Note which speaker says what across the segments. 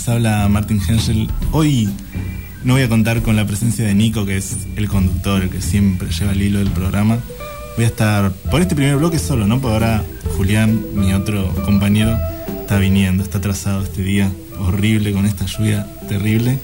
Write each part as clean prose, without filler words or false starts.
Speaker 1: Les habla Martín Henschel. Hoy no voy a contar con la presencia de Nico, que es el conductor, el que siempre lleva el hilo del programa. Voy a estar por este primer bloque solo, ¿no? Porque ahora Julián, mi otro compañero, está viniendo, está atrasado este día horrible con esta lluvia terrible.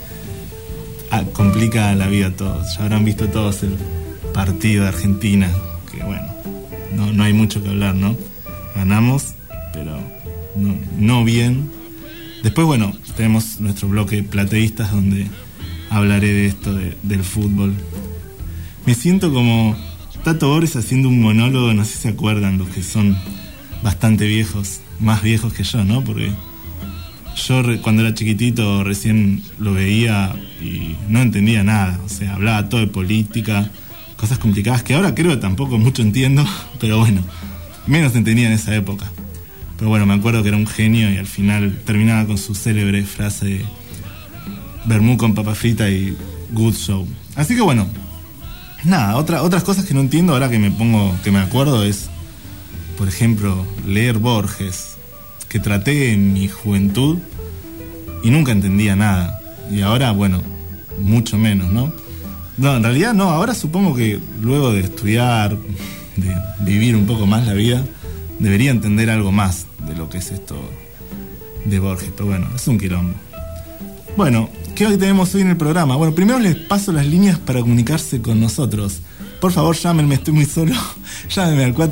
Speaker 1: Complica la vida a todos. Ya habrán visto todos el partido de Argentina, que bueno, no hay mucho que hablar, ¿no? Ganamos, pero no bien. Después, bueno, tenemos nuestro bloque plateístas donde hablaré de esto, del fútbol. Me siento como Tato Bores haciendo un monólogo, no sé si se acuerdan, los que son bastante viejos, más viejos que yo, ¿no? Porque yo cuando era chiquitito recién lo veía y no entendía nada, o sea, hablaba todo de política, cosas complicadas que ahora creo que tampoco mucho entiendo, pero bueno, menos entendía en esa época. Pero bueno, me acuerdo que era un genio y al final terminaba con su célebre frase de vermú con papa frita y good show. Así que bueno, nada, otras cosas que no entiendo ahora que me acuerdo es, por ejemplo, leer Borges, que traté en mi juventud y nunca entendía nada. Y ahora, bueno, mucho menos, ¿no? No, en realidad no, ahora supongo que luego de estudiar, de vivir un poco más la vida, debería entender algo más de lo que es esto de Borges, pero bueno, es un quilombo. Bueno, ¿qué tenemos hoy en el programa? Bueno, primero les paso las líneas para comunicarse con nosotros. Por favor, llámenme, estoy muy solo. Llámenme al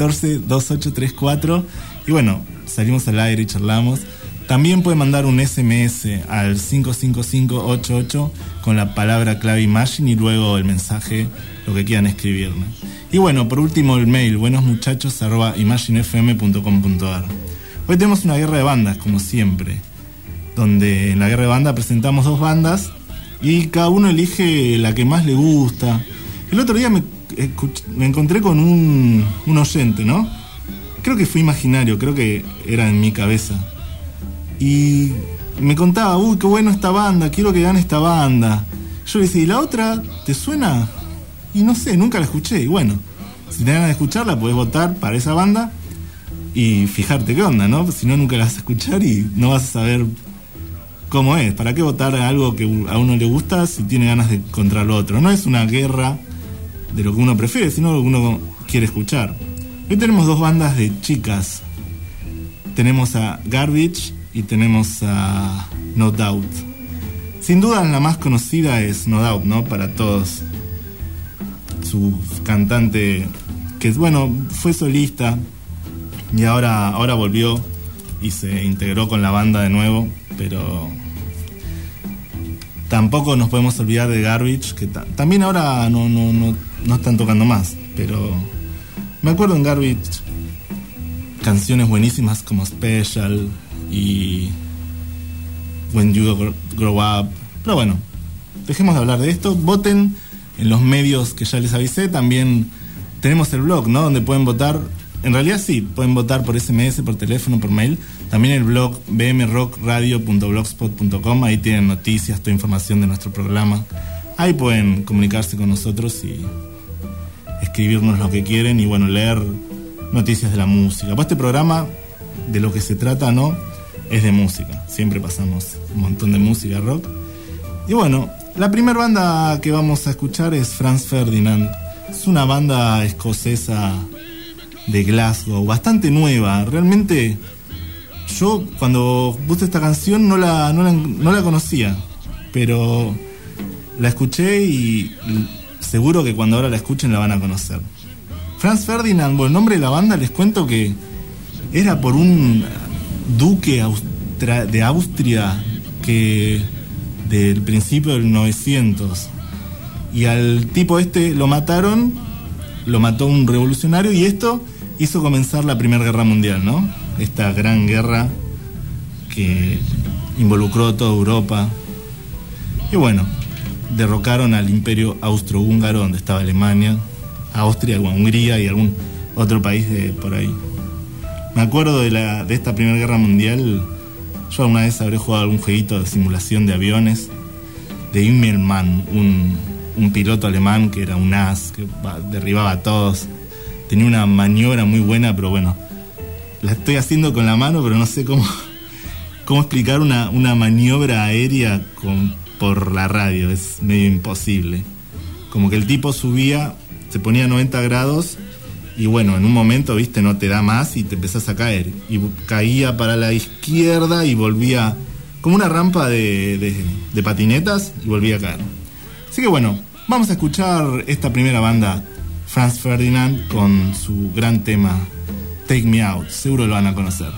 Speaker 1: 4214-2834 y bueno, salimos al aire y charlamos. También pueden mandar un SMS al 55588 con la palabra clave Imagine y luego el mensaje, lo que quieran escribirme. Y bueno, por último el mail, buenosmuchachos@imaginefm.com.ar. Hoy tenemos una guerra de bandas, como siempre, donde en la guerra de bandas presentamos dos bandas y cada uno elige la que más le gusta. El otro día me encontré con un oyente, ¿no? Creo que fue imaginario, creo que era en mi cabeza. Y me contaba, qué bueno esta banda, quiero que gane esta banda. Yo le decía, ¿y la otra te suena? Y no sé, nunca la escuché. Y bueno, si te ganas de escucharla, podés votar para esa banda y fijarte qué onda, ¿no? Si no, nunca la vas a escuchar y no vas a saber cómo es. ¿Para qué votar a algo que a uno le gusta si tiene ganas de contra lo otro? No es una guerra de lo que uno prefiere, sino lo que uno quiere escuchar. Hoy tenemos dos bandas de chicas. Tenemos a Garbage y tenemos a No Doubt. Sin duda la más conocida es No Doubt, ¿no? Para todos. Su cantante, que bueno, fue solista y ahora volvió y se integró con la banda de nuevo, pero tampoco nos podemos olvidar de Garbage, que también ahora no están tocando más, pero me acuerdo en Garbage canciones buenísimas como Special y When You Grow Up. Pero bueno, dejemos de hablar de esto. Voten en los medios que ya les avisé. También tenemos el blog, ¿no? Donde pueden votar. En realidad sí, pueden votar por SMS, por teléfono, por mail. También el blog bmrockradio.blogspot.com. Ahí tienen noticias, toda información de nuestro programa. Ahí pueden comunicarse con nosotros y escribirnos lo que quieren y bueno, leer noticias de la música. Pues este programa, de lo que se trata, ¿no? Es de música. Siempre pasamos un montón de música rock. Y bueno, la primera banda que vamos a escuchar es Franz Ferdinand. Es una banda escocesa de Glasgow, bastante nueva. Realmente yo cuando puse esta canción no la conocía, pero la escuché y seguro que cuando ahora la escuchen la van a conocer. Franz Ferdinand, bueno, el nombre de la banda les cuento que era por un duque de Austria que del principio del 900, y al tipo lo mató un revolucionario y esto hizo comenzar la Primera Guerra Mundial, ¿no? Esta gran guerra que involucró a toda Europa. Y bueno, derrocaron al Imperio Austrohúngaro, donde estaba Alemania, Austria, Hungría y algún otro país de por ahí. Me acuerdo de esta Primera Guerra Mundial. Yo alguna vez habré jugado algún jueguito de simulación de aviones de Immelmann, un piloto alemán que era un as, que derribaba a todos. Tenía una maniobra muy buena, pero bueno, la estoy haciendo con la mano, pero no sé cómo cómo explicar una maniobra aérea por la radio. Es medio imposible. Como que el tipo subía, se ponía a 90 grados y bueno, en un momento, viste, no te da más y te empezás a caer. Y caía para la izquierda y volvía como una rampa de patinetas y volvía a caer. Así que bueno, vamos a escuchar esta primera banda, Franz Ferdinand, con su gran tema Take Me Out. Seguro lo van a conocer.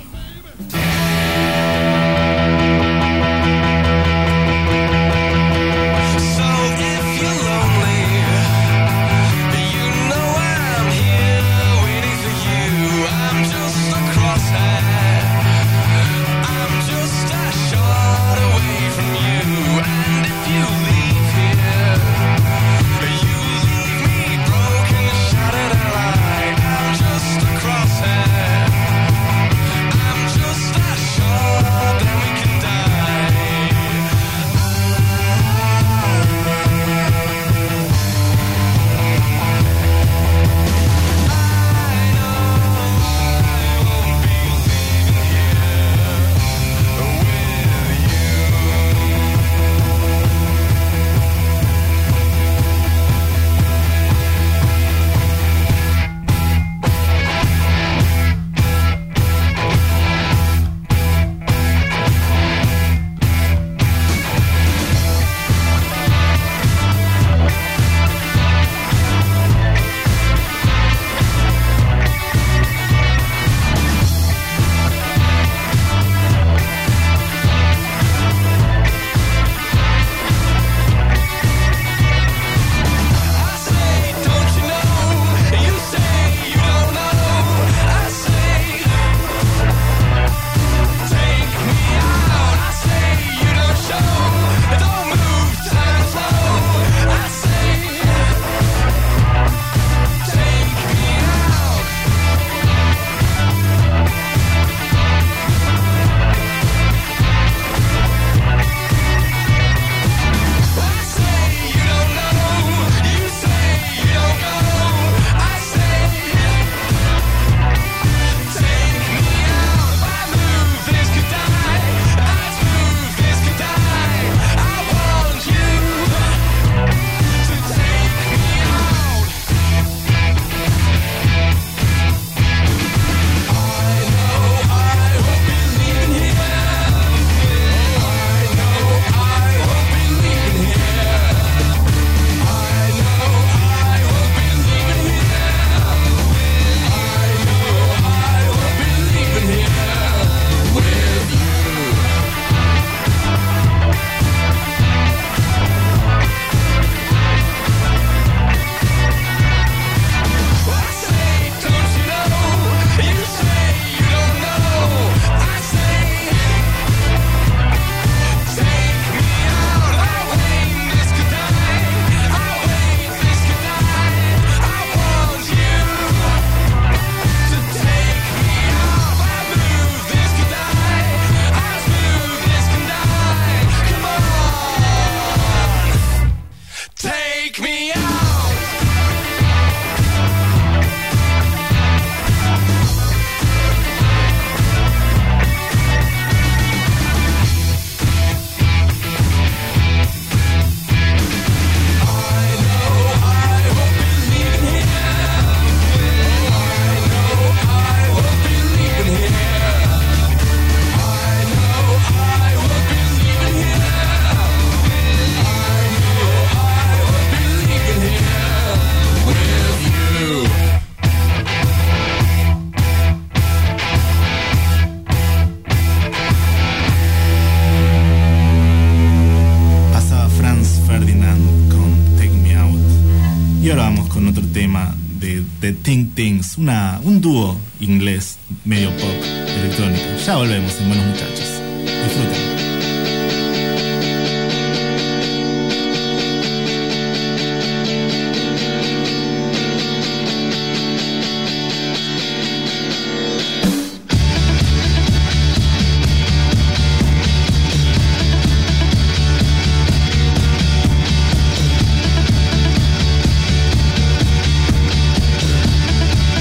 Speaker 1: The Think Things, un dúo inglés medio pop electrónico. Ya volvemos en Buenos Muchachos. Disfruten.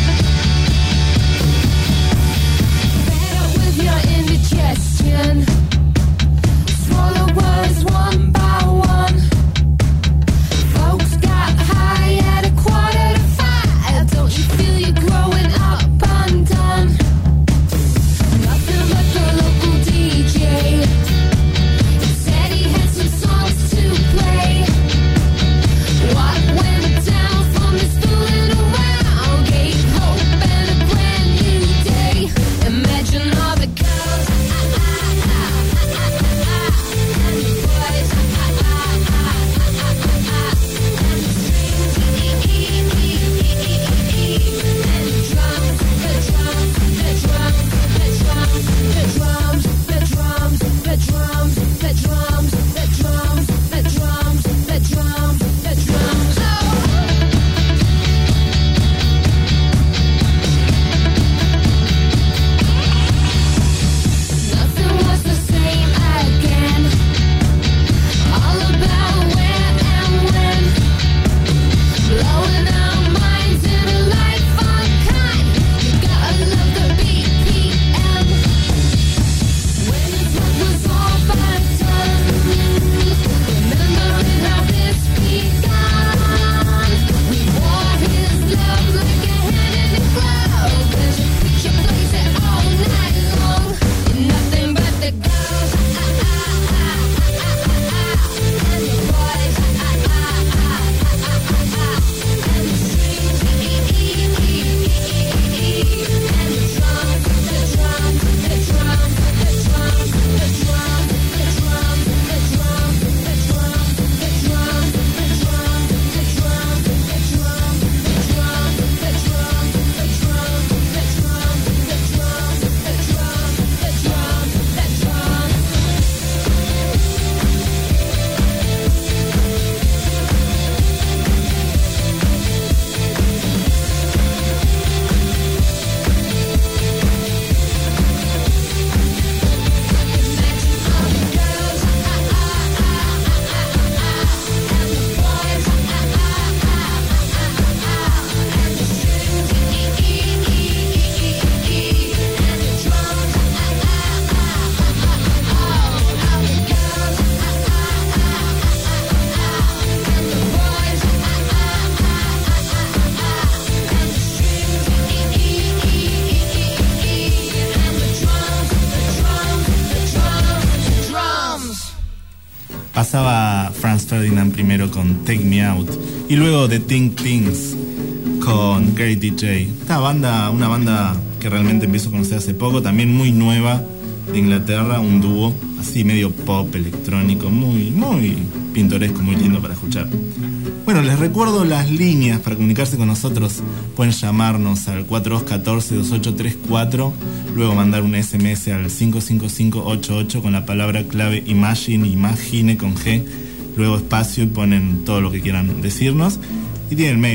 Speaker 2: With your indigestion
Speaker 1: pasaba Franz Ferdinand primero con Take Me Out y luego The Think Things con Great DJ. Esta banda, una banda que realmente empiezo a conocer hace poco, también muy nueva, de Inglaterra, un dúo así medio pop electrónico, muy pintoresco, muy lindo para escuchar. Bueno, les recuerdo las líneas para comunicarse con nosotros. Pueden llamarnos al 4214-2834, luego mandar un SMS al 55588 con la palabra clave Imagine con G, luego espacio y ponen todo lo que quieran decirnos. Y tienen el mail,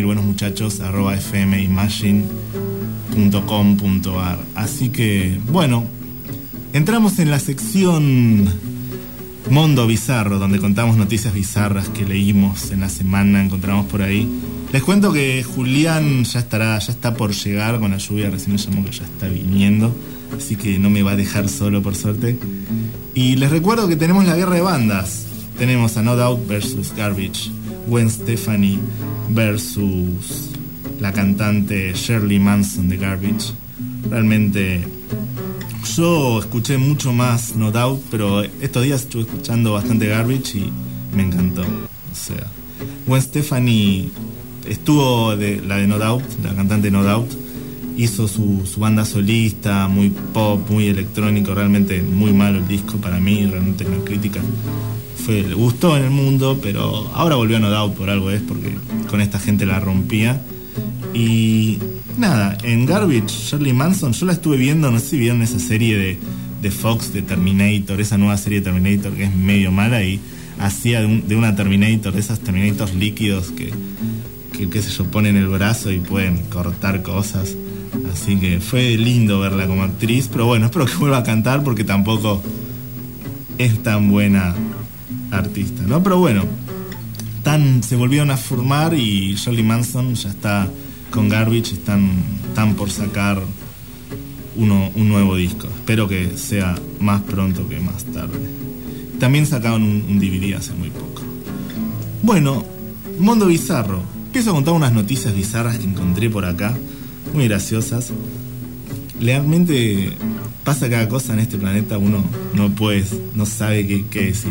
Speaker 1: buenosmuchachos@fmimagine.com.ar. Así que, bueno, entramos en la sección Mundo Bizarro, donde contamos noticias bizarras que leímos en la semana, encontramos por ahí. Les cuento que Julián ya está por llegar con la lluvia, recién me llamó que ya está viniendo, así que no me va a dejar solo, por suerte. Y les recuerdo que tenemos la guerra de bandas. Tenemos a No Doubt versus Garbage, Gwen Stefani versus la cantante Shirley Manson de Garbage. Realmente yo escuché mucho más No Doubt, pero estos días estuve escuchando bastante Garbage y me encantó. O sea, Gwen Stefani estuvo la de No Doubt, la cantante No Doubt, hizo su banda solista, muy pop, muy electrónico, realmente muy malo el disco para mí, realmente la crítica le gustó en el mundo, pero ahora volvió a No Doubt por algo, es porque con esta gente la rompía. Y nada, en Garbage, Shirley Manson, yo la estuve viendo, no sé si vieron esa serie de Fox de Terminator, esa nueva serie de Terminator que es medio mala y hacía de una Terminator, de esas Terminators líquidos que qué sé yo, ponen el brazo y pueden cortar cosas. Así que fue lindo verla como actriz, pero bueno, espero que vuelva a cantar porque tampoco es tan buena artista, ¿no? Pero bueno, se volvieron a formar y Shirley Manson ya está con Garbage, están por sacar un nuevo disco. Espero que sea más pronto que más tarde. También sacaron un DVD hace muy poco. Bueno, Mundo Bizarro. Empiezo a contar unas noticias bizarras que encontré por acá, muy graciosas. Realmente pasa cada cosa en este planeta, uno no sabe qué decir.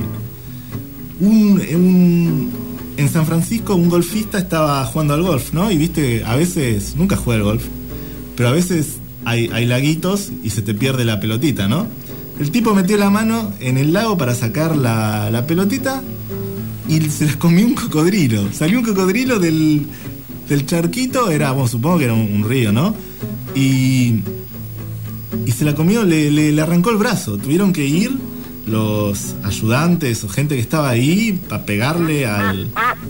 Speaker 1: En San Francisco un golfista estaba jugando al golf, ¿no? Y viste, a veces, nunca juega al golf, pero a veces hay laguitos y se te pierde la pelotita, ¿no? El tipo metió la mano en el lago para sacar la pelotita y se las comió un cocodrilo. Salió un cocodrilo del charquito, supongo que era un río, ¿no? Y se la comió, le arrancó el brazo. Tuvieron que ir los ayudantes o gente que estaba ahí para pegarle al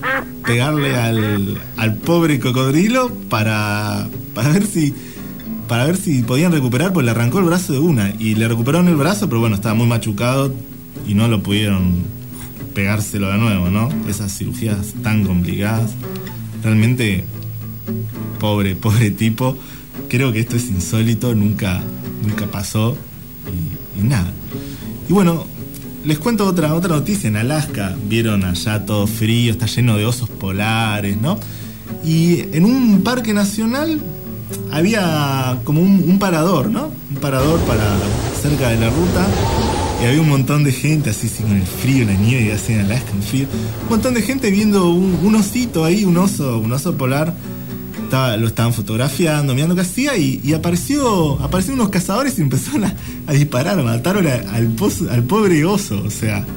Speaker 1: pobre cocodrilo para ver si podían recuperar, pues le arrancó el brazo de una y le recuperaron el brazo, pero bueno, estaba muy machucado y no lo pudieron pegárselo de nuevo, ¿no? Esas cirugías tan complicadas, realmente pobre tipo. Creo que esto es insólito, nunca pasó y nada. Y bueno, les cuento otra noticia. En Alaska, vieron allá todo frío, está lleno de osos polares, ¿no? Y en un parque nacional había como un parador, ¿no? Un parador cerca de la ruta. Y había un montón de gente, así con el frío, la nieve, y así en Alaska, el frío. Un montón de gente viendo un osito ahí, un oso polar. Lo estaban fotografiando, mirando qué hacía y aparecieron unos cazadores y empezaron a disparar, mataron al pobre oso. O sea,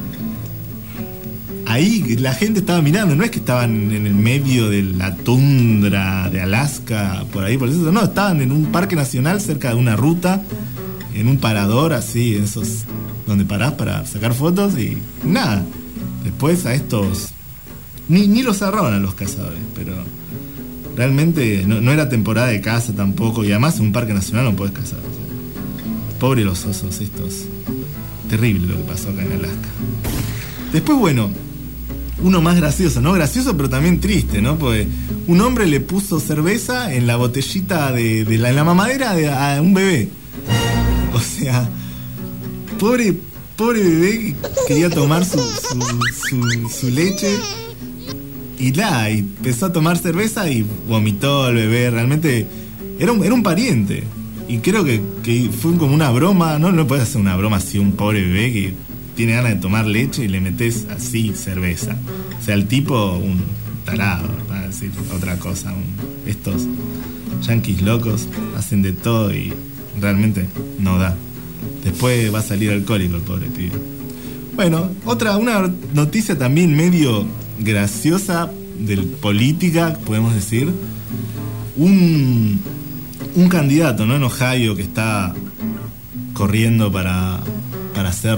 Speaker 1: ahí la gente estaba mirando, no es que estaban en el medio de la tundra de Alaska, por ahí, por eso, no, estaban en un parque nacional cerca de una ruta, en un parador así, esos donde parás para sacar fotos y nada. Después a estos ni los agarraron a los cazadores, pero realmente no era temporada de caza tampoco, y además en un parque nacional no podés cazar. O sea, pobre los osos estos. Terrible lo que pasó acá en Alaska. Después, bueno, uno más gracioso, ¿no? Gracioso pero también triste, ¿no? Porque un hombre le puso cerveza en la botellita en la mamadera a un bebé. O sea, pobre bebé que quería tomar su leche. Y empezó a tomar cerveza y vomitó el bebé. Realmente era un pariente. Y creo que fue como una broma. No puedes hacer una broma así a un pobre bebé que tiene ganas de tomar leche y le metes así cerveza. O sea, el tipo, un tarado, para decir otra cosa. Estos yanquis locos hacen de todo y realmente no da. Después va a salir alcohólico el pobre pibe. Bueno, una noticia también medio graciosa de política, podemos decir. Un candidato, ¿no? En Ohio, que está corriendo para ser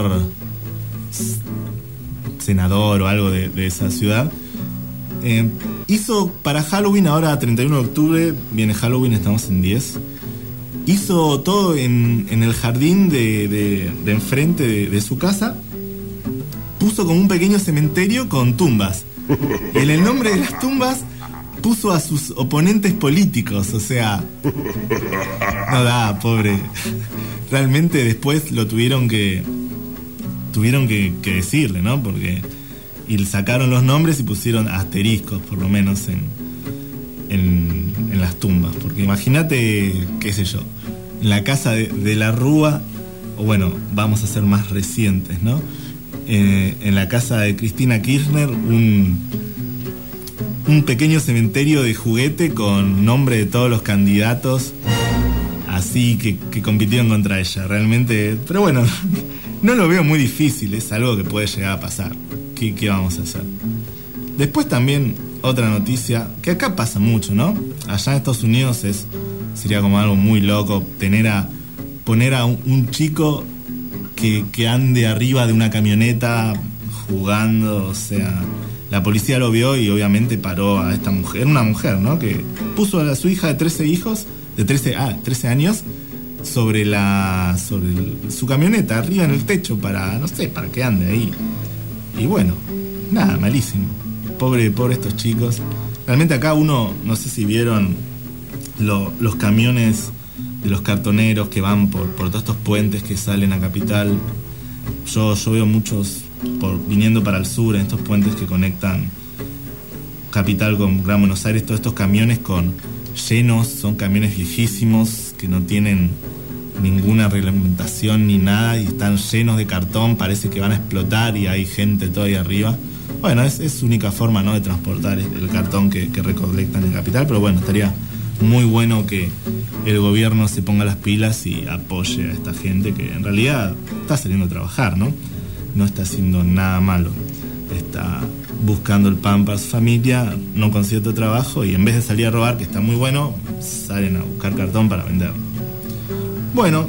Speaker 1: senador o algo de esa ciudad, hizo para Halloween, ahora 31 de octubre, viene Halloween, estamos en 10, hizo todo en el jardín de enfrente de su casa, puso como un pequeño cementerio con tumbas, y en el nombre de las tumbas puso a sus oponentes políticos, o sea, no da, pobre. Realmente después lo tuvieron que decirle, ¿no? Porque y sacaron los nombres y pusieron asteriscos, por lo menos en las tumbas, porque imagínate, qué sé yo, en la casa de la Rúa, o bueno, vamos a ser más recientes, ¿no? En la casa de Cristina Kirchner, un pequeño cementerio de juguete con nombre de todos los candidatos así que compitieron contra ella, realmente. Pero bueno, no lo veo muy difícil, es algo que puede llegar a pasar. ¿Qué vamos a hacer? Después también otra noticia, que acá pasa mucho, ¿no? Allá en Estados Unidos sería como algo muy loco poner a un chico que ande arriba de una camioneta jugando, o sea, la policía lo vio y obviamente paró a esta mujer, una mujer, ¿no? Que puso a su hija de 13 años sobre su camioneta, arriba en el techo para que ande ahí. Y bueno, nada, malísimo. Pobre estos chicos. Realmente acá no sé si vieron los camiones de los cartoneros que van por todos estos puentes que salen a Capital. Yo veo muchos viniendo para el sur, en estos puentes que conectan Capital con Gran Buenos Aires, todos estos camiones llenos, son camiones viejísimos que no tienen ninguna reglamentación ni nada y están llenos de cartón, parece que van a explotar y hay gente todavía arriba. Bueno, es su única forma, ¿no?, de transportar el cartón que recolectan en Capital, pero bueno, estaría muy bueno que el gobierno se ponga las pilas y apoye a esta gente que en realidad está saliendo a trabajar, ¿no? No está haciendo nada malo, está buscando el pan para su familia, no consigue otro trabajo y en vez de salir a robar, que está muy bueno, salen a buscar cartón para vender. Bueno,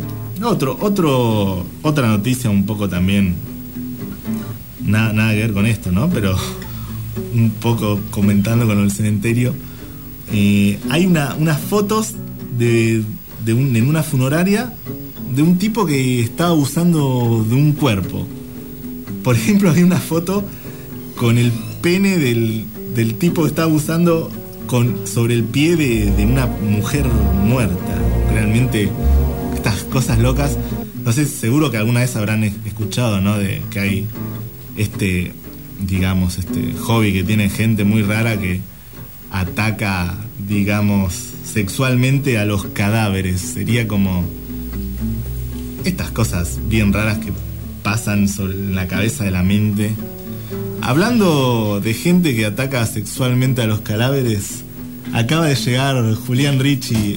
Speaker 1: otra noticia un poco también, nada que ver con esto, ¿no? Pero un poco comentando con el cementerio, hay unas fotos en una funeraria de un tipo que estaba abusando de un cuerpo. Por ejemplo, hay una foto con el pene del tipo que está abusando sobre el pie de una mujer muerta. Realmente, estas cosas locas, no sé, seguro que alguna vez habrán escuchado, ¿no? De que hay este hobby que tiene gente muy rara que ataca, digamos, sexualmente a los cadáveres. Sería como estas cosas bien raras que pasan sobre la cabeza de la mente. Hablando de gente que ataca sexualmente a los cadáveres, acaba de llegar Julián Ricci.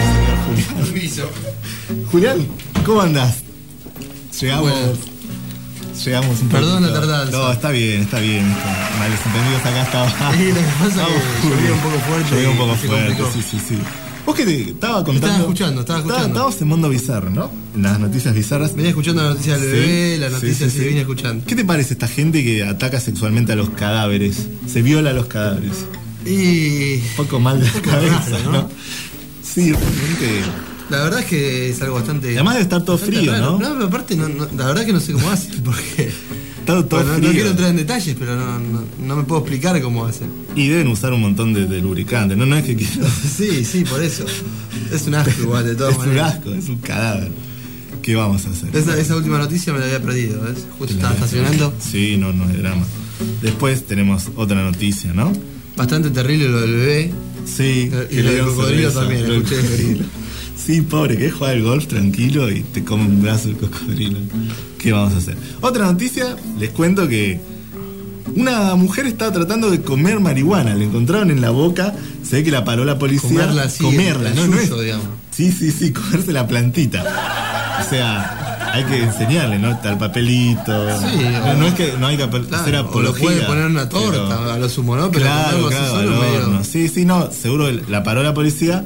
Speaker 1: Julián, ¿cómo andás? Llegamos un poco.
Speaker 2: Perdón la tardanza.
Speaker 1: No, está bien. Malos entendidos acá estaba.
Speaker 2: Sí, lo que pasa es que llovió un poco fuerte.
Speaker 1: Llovió un poco fuerte, sí. Vos que te estaba contando.
Speaker 2: Estaba escuchando.
Speaker 1: Estábamos en Mundo Bizarro, ¿no? En las noticias bizarras.
Speaker 2: Venía escuchando la noticia del bebé, la noticia sí, venía escuchando.
Speaker 1: ¿Qué te parece esta gente que ataca sexualmente a los cadáveres? Se viola a los cadáveres.
Speaker 2: Y
Speaker 1: un poco mal de la cabeza, raro, ¿no? Sí, realmente.
Speaker 2: La verdad es que es algo bastante.
Speaker 1: Además de estar todo frío,
Speaker 2: raro,
Speaker 1: ¿no?
Speaker 2: No, pero aparte, la verdad que no sé cómo hacen, porque.
Speaker 1: Todo frío.
Speaker 2: No quiero entrar en detalles, pero no me puedo explicar cómo hacen.
Speaker 1: Y deben usar un montón de lubricante, no es que quiero.
Speaker 2: Sí, por eso. Es un asco igual, de todas maneras.
Speaker 1: Es un asco, es un cadáver. ¿Qué vamos a hacer?
Speaker 2: Esa última noticia me la había perdido, ¿ves? Justo estaba estacionando.
Speaker 1: Sí, no es drama. Después tenemos otra noticia, ¿no?
Speaker 2: Bastante terrible lo del bebé.
Speaker 1: Sí.
Speaker 2: Y lo del cocodrilo también, escuché.
Speaker 1: Sí, pobre, que juega al golf tranquilo y te come un brazo el cocodrilo. ¿Qué vamos a hacer? Otra noticia, les cuento que una mujer estaba tratando de comer marihuana, le encontraron en la boca, se ve que la paró la policía.
Speaker 2: Comerla así,
Speaker 1: comerla, no
Speaker 2: suyo,
Speaker 1: es.
Speaker 2: digamos.
Speaker 1: Sí, comerse la plantita. O sea, hay que enseñarle, ¿no? Está el papelito.
Speaker 2: Sí,
Speaker 1: no es que no hay que hacer
Speaker 2: claro,
Speaker 1: apología.
Speaker 2: o lo puede poner en una torta,
Speaker 1: pero,
Speaker 2: a lo sumo, ¿no? Pero
Speaker 1: claro,
Speaker 2: así
Speaker 1: al
Speaker 2: solo
Speaker 1: horno.
Speaker 2: medio...
Speaker 1: Sí, no, seguro la paró la policía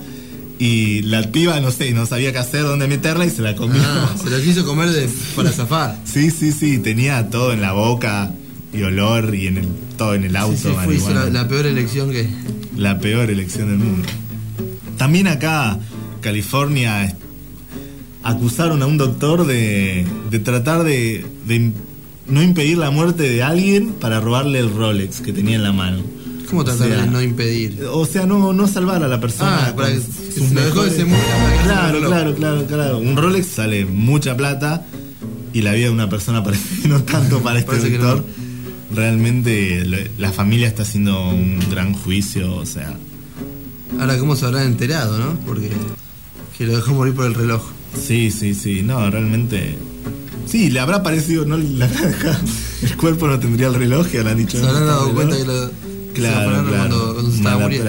Speaker 1: y la piba, no sé, no sabía qué hacer, dónde meterla y se la comió.
Speaker 2: Se lo quiso comer para zafar.
Speaker 1: Sí, tenía todo en la boca y olor y todo en el auto.
Speaker 2: Sí, fue la peor elección que...
Speaker 1: La peor elección del mundo. También acá, California, acusaron a un doctor de tratar de no impedir la muerte de alguien para robarle el Rolex que tenía en la mano.
Speaker 2: ¿Cómo tratar de no impedir?
Speaker 1: O sea, no salvar a la persona.
Speaker 2: Para que se lo dejó que se muera.
Speaker 1: Claro. Un Rolex sale mucha plata y la vida de una persona parece que no tanto para este doctor. No. Realmente la familia está haciendo un gran juicio, o sea...
Speaker 2: Ahora, ¿cómo se habrán enterado, no? Porque que lo dejó morir por el reloj.
Speaker 1: Sí, no, realmente... Sí, le habrá parecido, no le habrá dejado... El cuerpo no tendría el reloj y habrán dicho...
Speaker 2: Se habrán dado cuenta que lo...
Speaker 1: Claro.
Speaker 2: Cuando se estaba muriendo.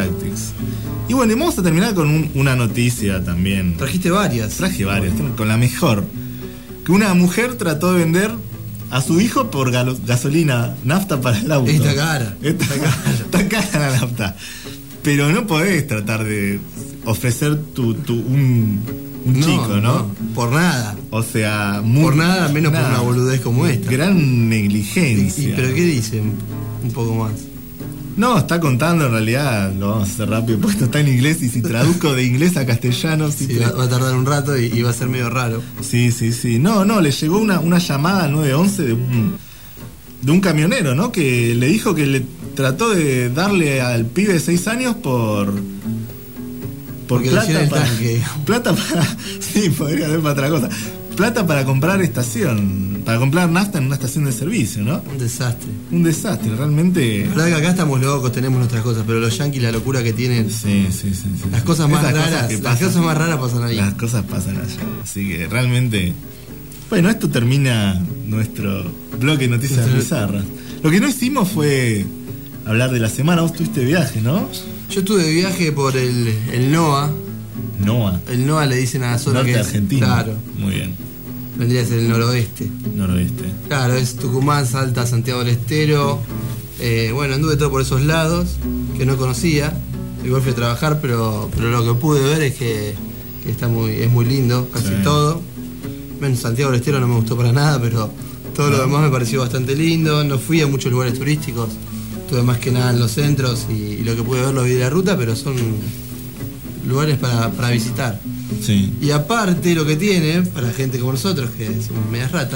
Speaker 1: Y bueno, y vamos a terminar con una noticia también.
Speaker 2: Trajiste varias.
Speaker 1: Traje varias, con la mejor. Que una mujer trató de vender a su hijo por gasolina, nafta para el auto.
Speaker 2: Está cara.
Speaker 1: Está cara la nafta. Pero no podés tratar de ofrecer un chico, ¿no?
Speaker 2: Por nada.
Speaker 1: O sea,
Speaker 2: por nada, menos por una boludez como esta.
Speaker 1: Gran negligencia.
Speaker 2: ¿Pero qué dicen? Un poco más.
Speaker 1: No, está contando, en realidad, lo vamos a hacer rápido, porque esto está en inglés y si traduzco de inglés a castellano...
Speaker 2: Sí, va a tardar un rato y va a ser medio raro.
Speaker 1: Sí. No, le llegó una llamada al 911 de un camionero, ¿no? Que le dijo que le trató de darle al pibe de 6 años por plata para... Sí, podría ser para otra cosa. Plata para comprar para comprar nafta en una estación de servicio, ¿no? Un desastre, realmente.
Speaker 2: La verdad que acá estamos locos, tenemos nuestras cosas, pero los yanquis, la locura que tienen.
Speaker 1: Sí.
Speaker 2: Las cosas más raras, cosas más raras pasan ahí.
Speaker 1: Las cosas pasan allá. Así que realmente. Bueno, esto termina nuestro bloque de noticias bizarras. Lo que no hicimos fue hablar de la semana. Vos tuviste viaje, ¿no?
Speaker 2: Yo estuve de viaje por el NOA. El NOA le dicen a la zona
Speaker 1: norte
Speaker 2: que es
Speaker 1: Argentina.
Speaker 2: Claro.
Speaker 1: Muy bien.
Speaker 2: Vendría a ser el noroeste. Claro, es Tucumán, Salta, Santiago del Estero. Bueno, anduve todo por esos lados que no conocía. Igual fui a trabajar, pero lo que pude ver es que es muy lindo, casi todo. Bueno, Santiago del Estero no me gustó para nada, pero todo lo demás me pareció bastante lindo. No fui a muchos lugares turísticos, estuve más que nada en los centros y lo que pude ver lo vi de la ruta, pero son lugares para visitar.
Speaker 1: Sí.
Speaker 2: Y aparte lo que tiene, para gente como nosotros, que somos medias ratas,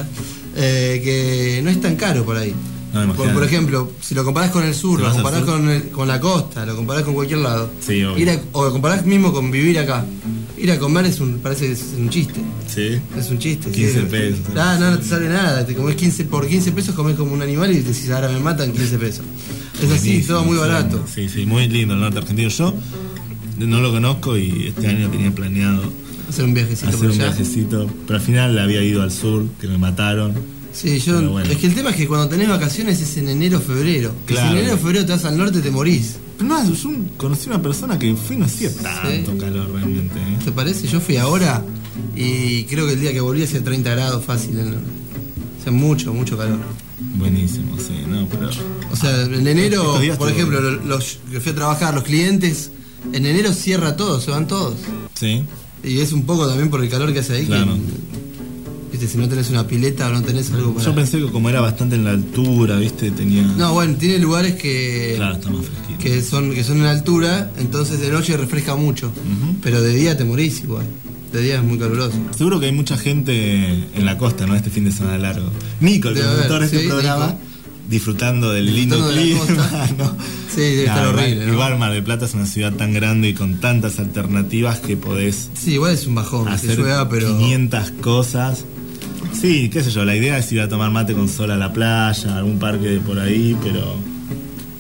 Speaker 2: que no es tan caro por ahí.
Speaker 1: No,
Speaker 2: por ejemplo, si lo comparás con el sur, lo comparás con la costa, lo comparás con cualquier lado,
Speaker 1: sí,
Speaker 2: o lo comparás mismo con vivir acá, ir a comer parece que es un chiste.
Speaker 1: Sí.
Speaker 2: Es un chiste.
Speaker 1: 15 pesos.
Speaker 2: No te sale nada. Te comés por 15 pesos, comés como un animal y decís, ahora me matan 15 pesos. Es así, todo muy barato.
Speaker 1: Sí, muy lindo el norte argentino. Yo no lo conozco y este año tenía planeado
Speaker 2: hacer un viajecito,
Speaker 1: pero al final había ido al sur, que me mataron.
Speaker 2: Sí, bueno. Es que el tema es que cuando tenés vacaciones es en enero, febrero.
Speaker 1: Claro.
Speaker 2: Si en enero, febrero te vas al norte, te morís.
Speaker 1: Pero no, yo conocí una persona que fui, no hacía tanto calor realmente.
Speaker 2: ¿Te parece? Yo fui ahora y creo que el día que volví hacía 30 grados fácil. Hace mucho calor.
Speaker 1: Buenísimo, sí, no, pero...
Speaker 2: O sea, en enero, por ejemplo, los que fui a trabajar, los clientes, en enero cierra todo, se van todos.
Speaker 1: Sí.
Speaker 2: Y es un poco también por el calor que hace ahí.
Speaker 1: Claro.
Speaker 2: ¿Viste? Si no tenés una pileta o no tenés algo para...
Speaker 1: Yo pensé que como era bastante en la altura, ¿viste? Tenía...
Speaker 2: No, bueno, tiene lugares que...
Speaker 1: Claro, está más fresquito.
Speaker 2: Que son en altura, entonces de noche refresca mucho. Pero de día te morís igual. De día es muy caluroso.
Speaker 1: Seguro que hay mucha gente en la costa, ¿no? Este fin de semana largo. Nico, el conductor de este programa... Nico. Disfrutando del lindo clima, ¿no?
Speaker 2: Sí, debe estar horrible, ¿no?
Speaker 1: Igual Mar del Plata es una ciudad tan grande y con tantas alternativas que podés...
Speaker 2: Sí, igual es un bajón,
Speaker 1: hacer
Speaker 2: pero...
Speaker 1: 500 cosas. Sí, qué sé yo, la idea es ir a tomar mate con sol a la playa, algún parque de por ahí, pero...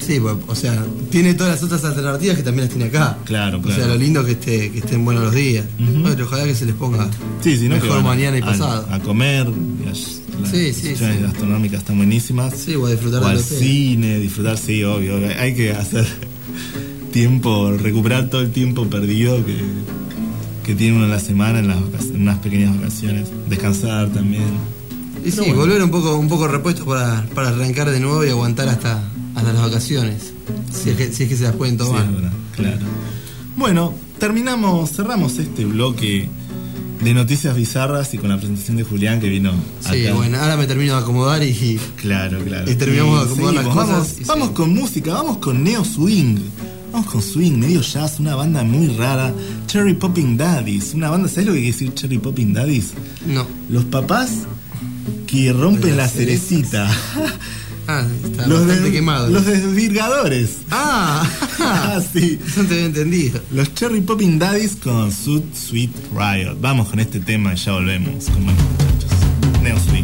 Speaker 2: Sí, o sea, tiene todas las otras alternativas que también las tiene acá.
Speaker 1: Claro.
Speaker 2: O sea, lo lindo que estén buenos los días. Bueno, ojalá que se les ponga mejor mañana y pasado.
Speaker 1: A comer, las gastronómicas están buenísimas.
Speaker 2: Sí, o a disfrutar
Speaker 1: al cine, disfrutar, sí, obvio. Hay que hacer tiempo, recuperar todo el tiempo perdido que tiene uno en la semana en unas pequeñas vacaciones. Descansar también.
Speaker 2: Y sí, bueno, volver un poco repuesto para arrancar de nuevo y aguantar hasta las vacaciones. Si es que se las pueden tomar.
Speaker 1: Sí, es verdad, claro. Bueno, cerramos este bloque de noticias bizarras y con la presentación de Julián que vino acá.
Speaker 2: Sí, bueno, ahora me termino de acomodar y...
Speaker 1: Claro.
Speaker 2: Y terminamos de acomodar las cosas.
Speaker 1: Vamos con música, vamos con Neo Swing. Vamos con swing, medio jazz, una banda muy rara. Cherry Popping Daddies. Una banda, ¿sabes lo que quiere decir Cherry Popping Daddies?
Speaker 2: No.
Speaker 1: Los papás que rompen la cerecita.
Speaker 2: Está bastante quemado.
Speaker 1: Los desvirgadores.
Speaker 2: Sí. No te había entendido.
Speaker 1: Los Cherry Popping Daddies con Sweet Riot. Vamos con este tema y ya volvemos con más muchachos. Neo Swing.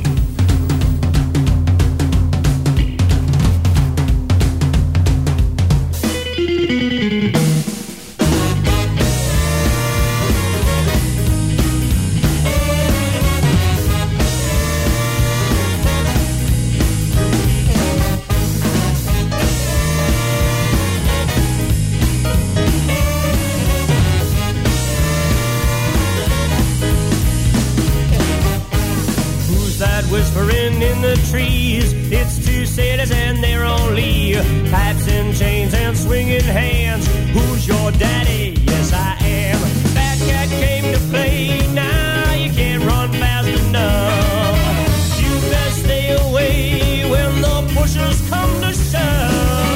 Speaker 3: Whispering in the trees, it's two sailors and they're only pipes and chains and swinging hands. Who's your daddy? Yes, I am. Fat cat came to play. Now you can't run fast enough. You best stay away when the pushers come to shove.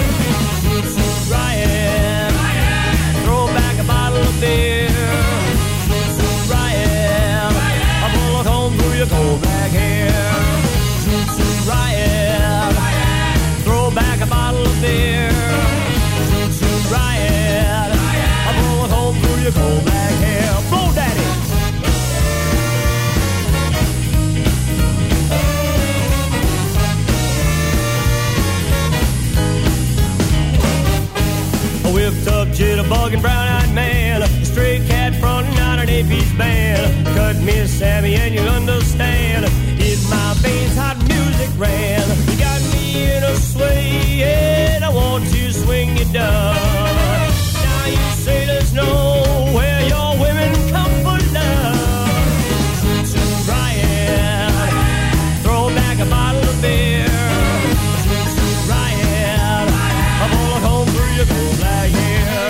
Speaker 3: Riot, throw back a bottle of beer. Riot, a bullet home through your cold black hair. Riot, throw back a bottle of beer. Riot, a bullet hole through your cold black hair. Blow daddy. A whipped up jitterbugging brown-eyed man, a stray cat fronting out an eight-piece band. Cut me, Sammy, and you'll understand. In my veins, hot music ran. You got me in a sway, and I want to swing you down. Now you sailors know where your women come for love. Riot, throw back a bottle of beer. Riot, a bullet hole through your cold black hair.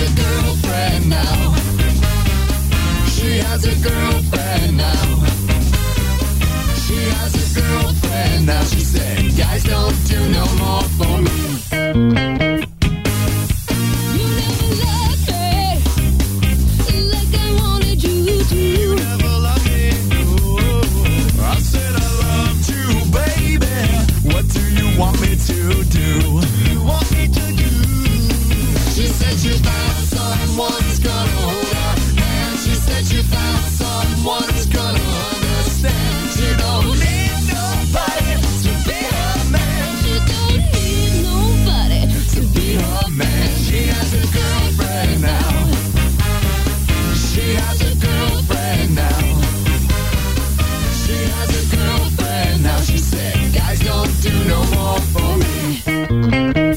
Speaker 4: a girlfriend now. She has a girlfriend now. She has a girlfriend now. She said, guys don't do no more for me. You never loved me like I wanted you to. You never loved me. Oh, I said I loved you, baby. What do you want me to do? What do you want me to do? She said she found someone who's gonna hold her hand. She said she found someone who's gonna understand. She don't need nobody to be her man. She don't need nobody to be her man. She has a girlfriend now. She has a girlfriend now. She has a girlfriend now. She said, guys don't do no more for me.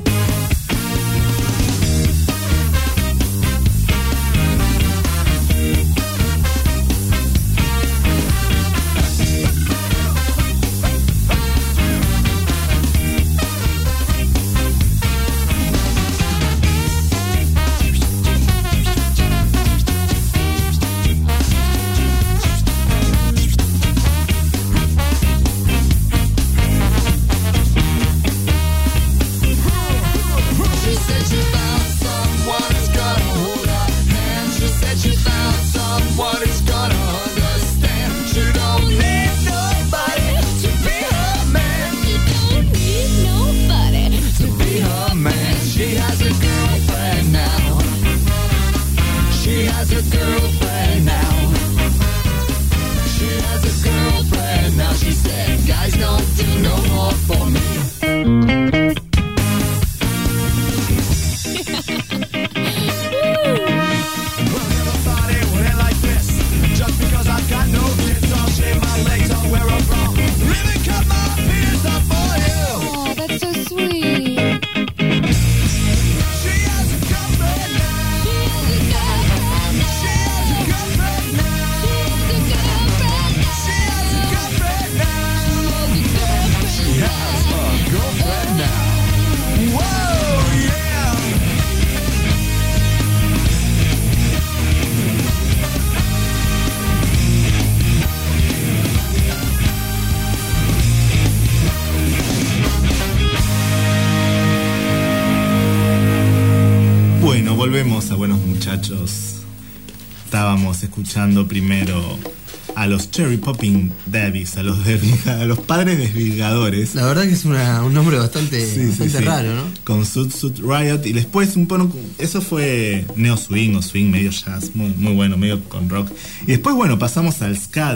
Speaker 1: Volvemos a Buenos Muchachos. Estábamos escuchando primero a los Cherry Popping Daddies, a los padres desvirgadores.
Speaker 2: La verdad que es un nombre bastante raro, ¿no?
Speaker 1: Con Sud Riot. Y después un poco, eso fue neo swing o swing medio jazz, muy bueno, medio con rock. Y después, bueno, pasamos al ska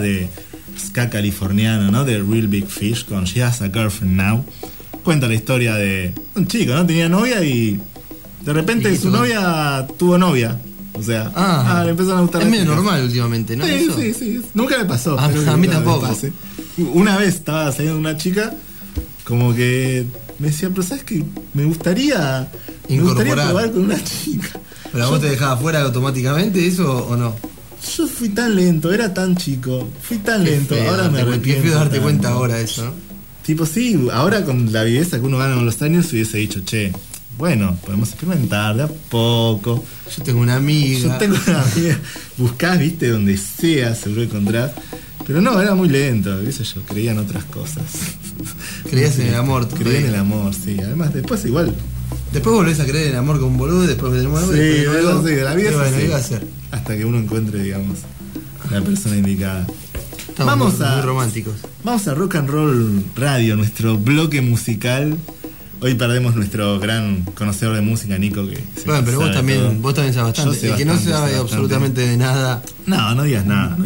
Speaker 1: californiano, ¿no? De Real Big Fish con She Has a Girlfriend Now. Cuenta la historia de un chico, ¿no? Tenía novia y de repente su novia tuvo novia. O sea, le empezaron a gustar.
Speaker 2: Es medio normal últimamente, ¿no?
Speaker 1: Sí. Nunca me pasó.
Speaker 2: A mí tampoco.
Speaker 1: Una vez estaba saliendo con una chica, como que me decía, pero ¿sabes qué? Me gustaría probar con una chica.
Speaker 2: ¿Pero a vos te dejaba fuera automáticamente eso o no?
Speaker 1: Yo fui tan lento, era tan chico. Fui tan lento, ahora me arrepiento.
Speaker 2: Qué feo darte cuenta ahora eso, ¿no?
Speaker 1: Tipo, sí, ahora con la viveza que uno gana con los años hubiese dicho, che, bueno, podemos experimentar de a poco.
Speaker 2: Yo tengo una amiga.
Speaker 1: Buscás, viste, donde sea, seguro encontrás. Pero no, era muy lento, qué sé yo, creía en otras cosas.
Speaker 2: Creías en el amor, tú.
Speaker 1: Creía en el amor, sí. Además, después igual.
Speaker 2: Después volvés a creer en el amor con un boludo, después tenemos
Speaker 1: sí, de la vida
Speaker 2: bueno, iba a ser.
Speaker 1: Hasta que uno encuentre, digamos, la persona indicada.
Speaker 2: Estamos muy románticos.
Speaker 1: Vamos a Rock and Roll Radio, nuestro bloque musical. Hoy perdemos nuestro gran conocedor de música, Nico, que
Speaker 2: bueno, pero vos también sabes bastante. El que no sabe absolutamente de nada.
Speaker 1: No digas nada.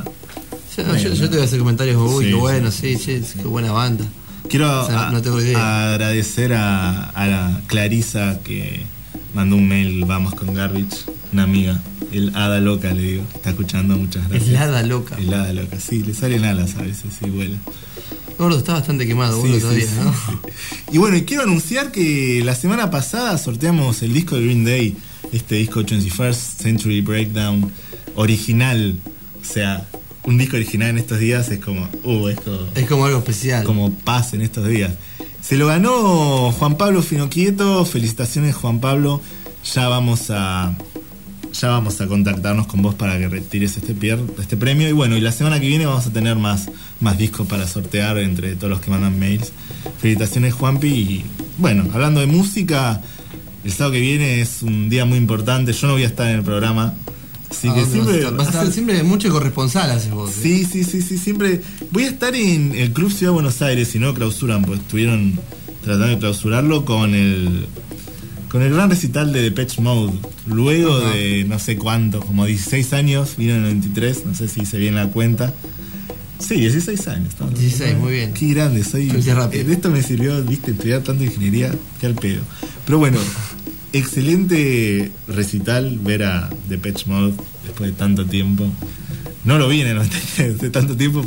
Speaker 2: Yo te voy a hacer comentarios, qué bueno, sí, qué buena banda.
Speaker 1: Quiero agradecer a la Clarisa que mandó un mail, vamos con Garbage, una amiga. El hada loca, le digo. Está escuchando, muchas gracias.
Speaker 2: El hada loca.
Speaker 1: El hada loca, sí, le salen alas a veces, sí, vuela.
Speaker 2: Gordo, está bastante quemado, sí, todavía, ¿no?
Speaker 1: Sí. Y bueno, quiero anunciar que la semana pasada sorteamos el disco de Green Day, este disco 21st Century Breakdown original. O sea, un disco original en estos días es como
Speaker 2: es como algo especial.
Speaker 1: Como paz en estos días. Se lo ganó Juan Pablo Finoquieto. Felicitaciones, Juan Pablo. ya vamos a contactarnos con vos para que retires este premio. Y bueno, y la semana que viene vamos a tener más discos para sortear entre todos los que mandan mails. Felicitaciones, Juanpi. Y bueno, hablando de música, el sábado que viene es un día muy importante. Yo no voy a estar en el programa, así que siempre
Speaker 2: vas a estar siempre mucho corresponsal, haces vos.
Speaker 1: Sí, siempre voy a estar en el Club Ciudad de Buenos Aires. Si no clausuran, pues estuvieron tratando de clausurarlo con el gran recital de Depeche Mode. Luego de no sé cuánto, como 16 años, vino en el 93, no sé si se viene la cuenta. Sí, 16 años.
Speaker 2: 16, muy bien.
Speaker 1: Qué grande soy. De esto me sirvió, viste, estudiar tanto ingeniería, que al pedo. Pero bueno, excelente recital ver a Depeche Mode después de tanto tiempo. No lo vi en el 93, de tanto tiempo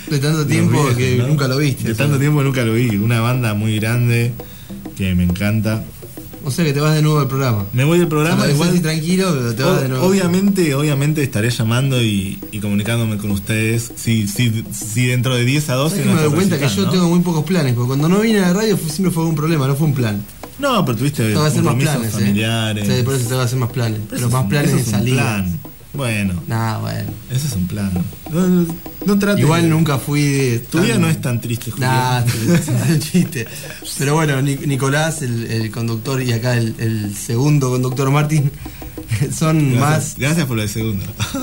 Speaker 2: que ¿no? Nunca lo viste.
Speaker 1: De tanto tiempo nunca lo vi. Una banda muy grande que me encanta.
Speaker 2: O sea que te vas de nuevo al programa.
Speaker 1: Me voy del programa.
Speaker 2: O sea, igual tranquilo, pero te vas de nuevo.
Speaker 1: Obviamente estaré llamando y comunicándome con ustedes. Si dentro de 10 a 12.
Speaker 2: Me doy cuenta que yo tengo muy pocos planes, porque cuando no vine a la radio siempre fue un problema, no fue un plan.
Speaker 1: No, pero tuviste
Speaker 2: compromisos
Speaker 1: familiares.
Speaker 2: Sí, por eso te voy a hacer más planes. Pero más planes de salida.
Speaker 1: Bueno.
Speaker 2: Bueno.
Speaker 1: Ese es un plan. No trates.
Speaker 2: Igual nunca fui.
Speaker 1: Tu vida no es tan triste, Julián.
Speaker 2: Es un chiste. Pero bueno, Nicolás, el conductor, y acá el segundo conductor, Martín, son más.
Speaker 1: Gracias por lo de segundo.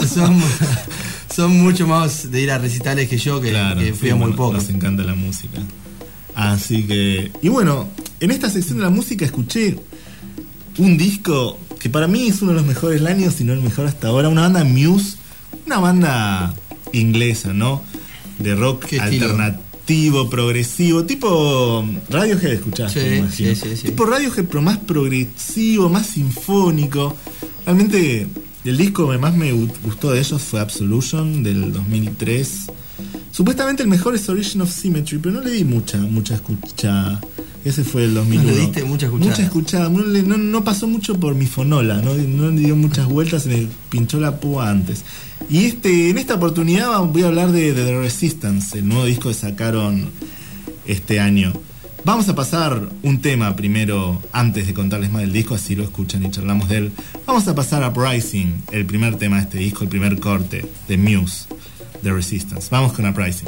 Speaker 2: Son mucho más de ir a recitales que yo, que fui a muy poco.
Speaker 1: Nos encanta la música. Así que. Y bueno, en esta sección de la música escuché un disco que para mí es uno de los mejores del año, si no el mejor hasta ahora. Una banda Muse, una banda inglesa, ¿no? De rock alternativo, progresivo, tipo Radiohead, ¿escuchaste?
Speaker 2: Sí.
Speaker 1: Tipo Radiohead, pero más progresivo, más sinfónico. Realmente el disco que más me gustó de ellos fue Absolution, del 2003. Supuestamente el mejor es Origin of Symmetry, pero no le di mucha escucha. Ese fue el 2001.
Speaker 2: ¿No le diste mucha
Speaker 1: escuchada? No pasó mucho por mi fonola, no le dio muchas vueltas, se me pinchó la púa antes. Y en esta oportunidad voy a hablar de The Resistance, el nuevo disco que sacaron este año. Vamos a pasar un tema primero, antes de contarles más del disco, así lo escuchan y charlamos de él. Vamos a pasar a Uprising, el primer tema de este disco, el primer corte de Muse, The Resistance. Vamos con Uprising.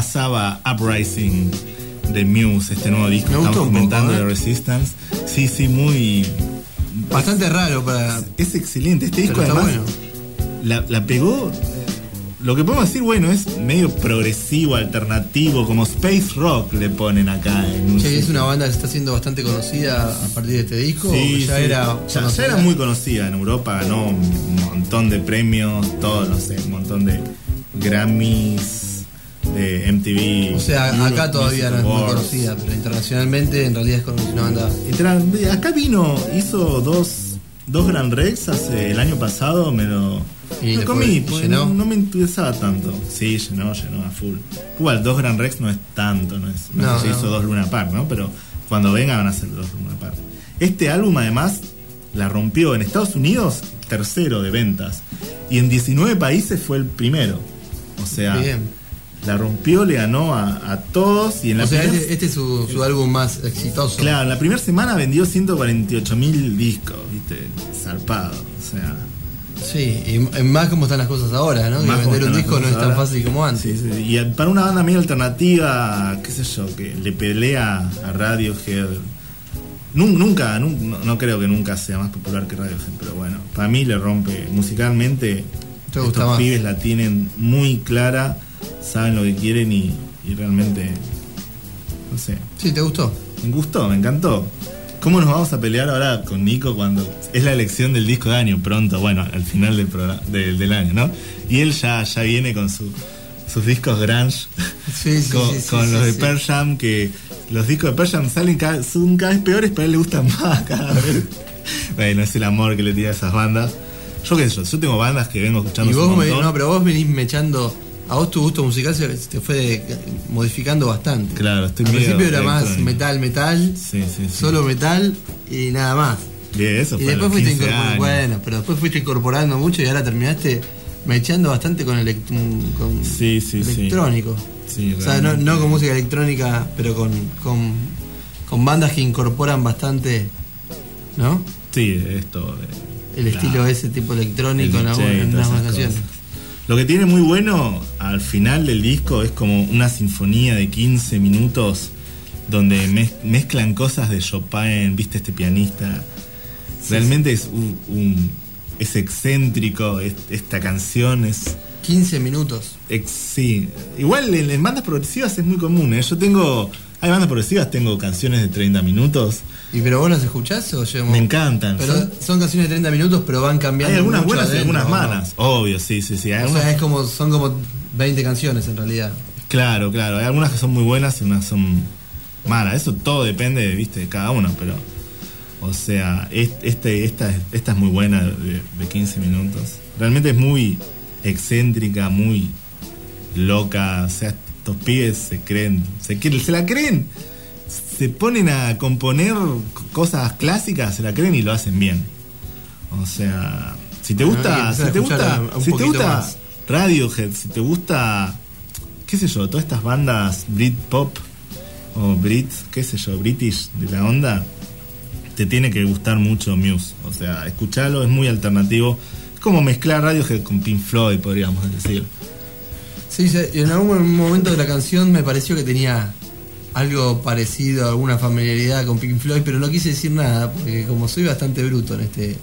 Speaker 1: pasaba Uprising de Muse, este nuevo disco que estamos comentando de Resistance. Sí, muy...
Speaker 2: Bastante raro para...
Speaker 1: Es excelente, este disco además bueno. la pegó... Lo que podemos decir, bueno, es medio progresivo, alternativo, como space rock le ponen acá.
Speaker 2: ¿Es una banda que está siendo bastante conocida a partir de este disco?
Speaker 1: Sí, ya era muy conocida en Europa, ganó un montón de premios, todo, no sé, un montón de Grammys, de MTV.
Speaker 2: O sea, acá todavía no es muy conocida, pero internacionalmente en realidad es una banda.
Speaker 1: Acá hizo dos Grand Rex el año pasado, me comí, pues no me interesaba tanto. Sí, llenó a full. Igual, 2 Grand Rex no es tanto, no se hizo 2 Luna Park, ¿no? Pero cuando venga van a ser 2 Luna Park. Este álbum además la rompió en Estados Unidos, tercero de ventas. Y en 19 países fue el primero. O sea, bien. La rompió, le ganó a todos. Y en
Speaker 2: este es su álbum más exitoso.
Speaker 1: Claro, en la primera semana vendió 148.000 discos, ¿viste? Zarpado, o sea...
Speaker 2: Sí, y más como están las cosas ahora, ¿no? Que vender un disco no es tan fácil como antes.
Speaker 1: Sí. Y para una banda medio alternativa, qué sé yo, que le pelea a Radiohead. No creo que nunca sea más popular que Radiohead, pero bueno, para mí le rompe musicalmente. Estos pibes la tienen muy clara, saben lo que quieren y realmente, no sé.
Speaker 2: Sí, ¿te gustó?
Speaker 1: Me gustó, me encantó. ¿Cómo nos vamos a pelear ahora con Nico cuando es la elección del disco de año pronto? Bueno, al final del año, ¿no? Y él ya viene con sus discos grunge, con los de Pearl Jam, que los discos de Pearl Jam son cada vez peores, pero a él le gustan más cada vez. Bueno, es el amor que le tira a esas bandas. Yo qué sé yo tengo bandas que vengo escuchando.
Speaker 2: Y vos pero vos venís mechando. A vos tu gusto musical se te fue modificando bastante.
Speaker 1: Claro,
Speaker 2: al principio era más metal,
Speaker 1: sí.
Speaker 2: Solo metal y nada más.
Speaker 1: Bien, eso
Speaker 2: y después fuiste incorporando, bueno, pero después fuiste incorporando mucho y ahora terminaste mechando bastante con electrónico.
Speaker 1: Sí,
Speaker 2: o sea, no con música electrónica, pero con bandas que incorporan bastante, ¿no?
Speaker 1: Sí, esto
Speaker 2: el estilo ese tipo electrónico en algunas canciones.
Speaker 1: Lo que tiene muy bueno al final del disco es como una sinfonía de 15 minutos donde mezclan cosas de Chopin, viste, este pianista. Realmente es es excéntrico, esta canción es...
Speaker 2: 15 minutos.
Speaker 1: Sí, igual en bandas progresivas es muy común, ¿eh? Hay bandas progresivas, tengo canciones de 30 minutos.
Speaker 2: ¿Y pero vos las escuchás o
Speaker 1: me encantan.
Speaker 2: Pero son canciones de 30 minutos, pero van cambiando.
Speaker 1: Hay algunas buenas y algunas malas. No. Obvio, sí.
Speaker 2: O sea, son como 20 canciones en realidad.
Speaker 1: Claro. Hay algunas que son muy buenas y unas son malas. Eso todo depende, viste, de cada uno, pero... O sea, esta es muy buena de 15 minutos. Realmente es muy excéntrica, muy loca. O sea, estos pibes se la creen. Se ponen a componer cosas clásicas, se la creen y lo hacen bien. O sea, si te gusta Radiohead, si te gusta, qué sé yo, todas estas bandas Britpop o British de la onda, te tiene que gustar mucho Muse. O sea, escucharlo, es muy alternativo. Es como mezclar Radiohead con Pink Floyd, podríamos decir.
Speaker 2: Sí, en algún momento de la canción me pareció que tenía algo parecido, alguna familiaridad con Pink Floyd, pero no quise decir nada, porque como soy bastante bruto en este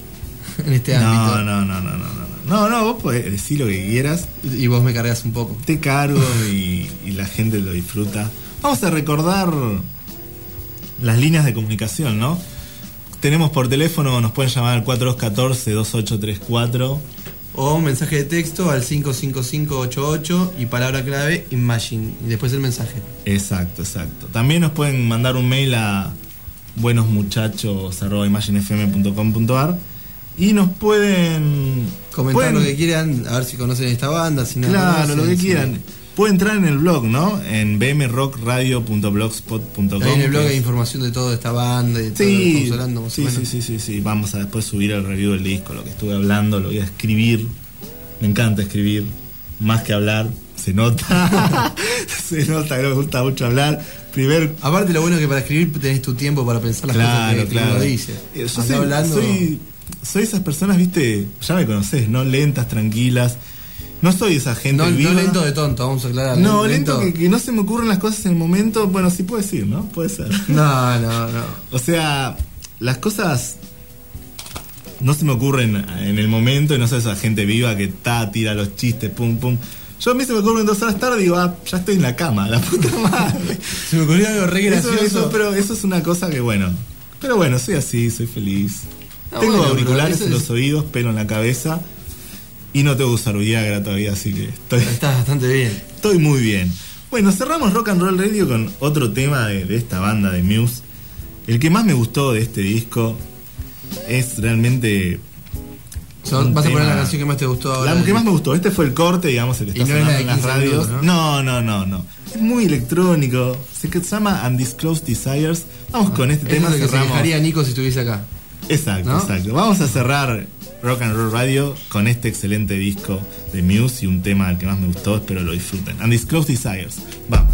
Speaker 2: ámbito.
Speaker 1: No, vos podés decir lo que quieras.
Speaker 2: Y vos me cargas un poco.
Speaker 1: Te cargo y la gente lo disfruta. Vamos a recordar las líneas de comunicación, ¿no? Tenemos por teléfono, nos pueden llamar al 4214-2834.
Speaker 2: O un mensaje de texto al 55588 y palabra clave Imagine. Y después el mensaje.
Speaker 1: Exacto. También nos pueden mandar un mail a buenosmuchachos@imaginefm.com.ar y nos pueden
Speaker 2: comentar lo que quieran, a ver si conocen esta banda, si no.
Speaker 1: Claro, lo que quieran. Pueden entrar en el blog, ¿no? En bmrockradio.blogspot.com.
Speaker 2: Ahí en el blog hay información de toda esta banda y de todo lo que estamos hablando, más o menos.
Speaker 1: Sí. Vamos a después subir el review del disco, lo que estuve hablando, lo voy a escribir. Me encanta escribir, más que hablar, se nota. Se nota que no me gusta mucho hablar.
Speaker 2: Aparte lo bueno es que para escribir tenés tu tiempo para pensar las cosas que uno dice.
Speaker 1: Yo soy esas personas, viste, ya me conocés, ¿no? Lentas, tranquilas. No soy esa gente viva.
Speaker 2: No lento de tonto, vamos a aclarar.
Speaker 1: No, lento que no se me ocurren las cosas en el momento. Bueno, sí puede decir, ¿no? Puede ser.
Speaker 2: No.
Speaker 1: O sea, las cosas no se me ocurren en el momento y no soy esa gente viva que tira los chistes, pum, pum. Yo a mí se me ocurren 2 horas tarde y digo, ya estoy en la cama, la puta madre.
Speaker 2: Se me ocurrió algo re gracioso.
Speaker 1: Pero eso es una cosa que bueno. Pero bueno, soy así, soy feliz. Tengo auriculares en los oídos, pelo en la cabeza. Y no tengo que usar Viagra todavía, así que
Speaker 2: estás bastante bien.
Speaker 1: Estoy muy bien. Bueno, cerramos Rock and Roll Radio con otro tema de esta banda de Muse. El que más me gustó de este disco es realmente...
Speaker 2: ¿Vas a poner la canción que más te gustó ahora?
Speaker 1: La que más me gustó. Este fue el corte, digamos, el que está sonando en las radios. No. Es muy electrónico. Se llama Undisclosed Desires. Vamos con este tema.
Speaker 2: Es lo que se dejaría Nico si estuviese acá.
Speaker 1: Exacto. Vamos a cerrar Rock and Roll Radio con este excelente disco de Muse y un tema al que más me gustó, espero lo disfruten. Undisclosed Desires. Vamos.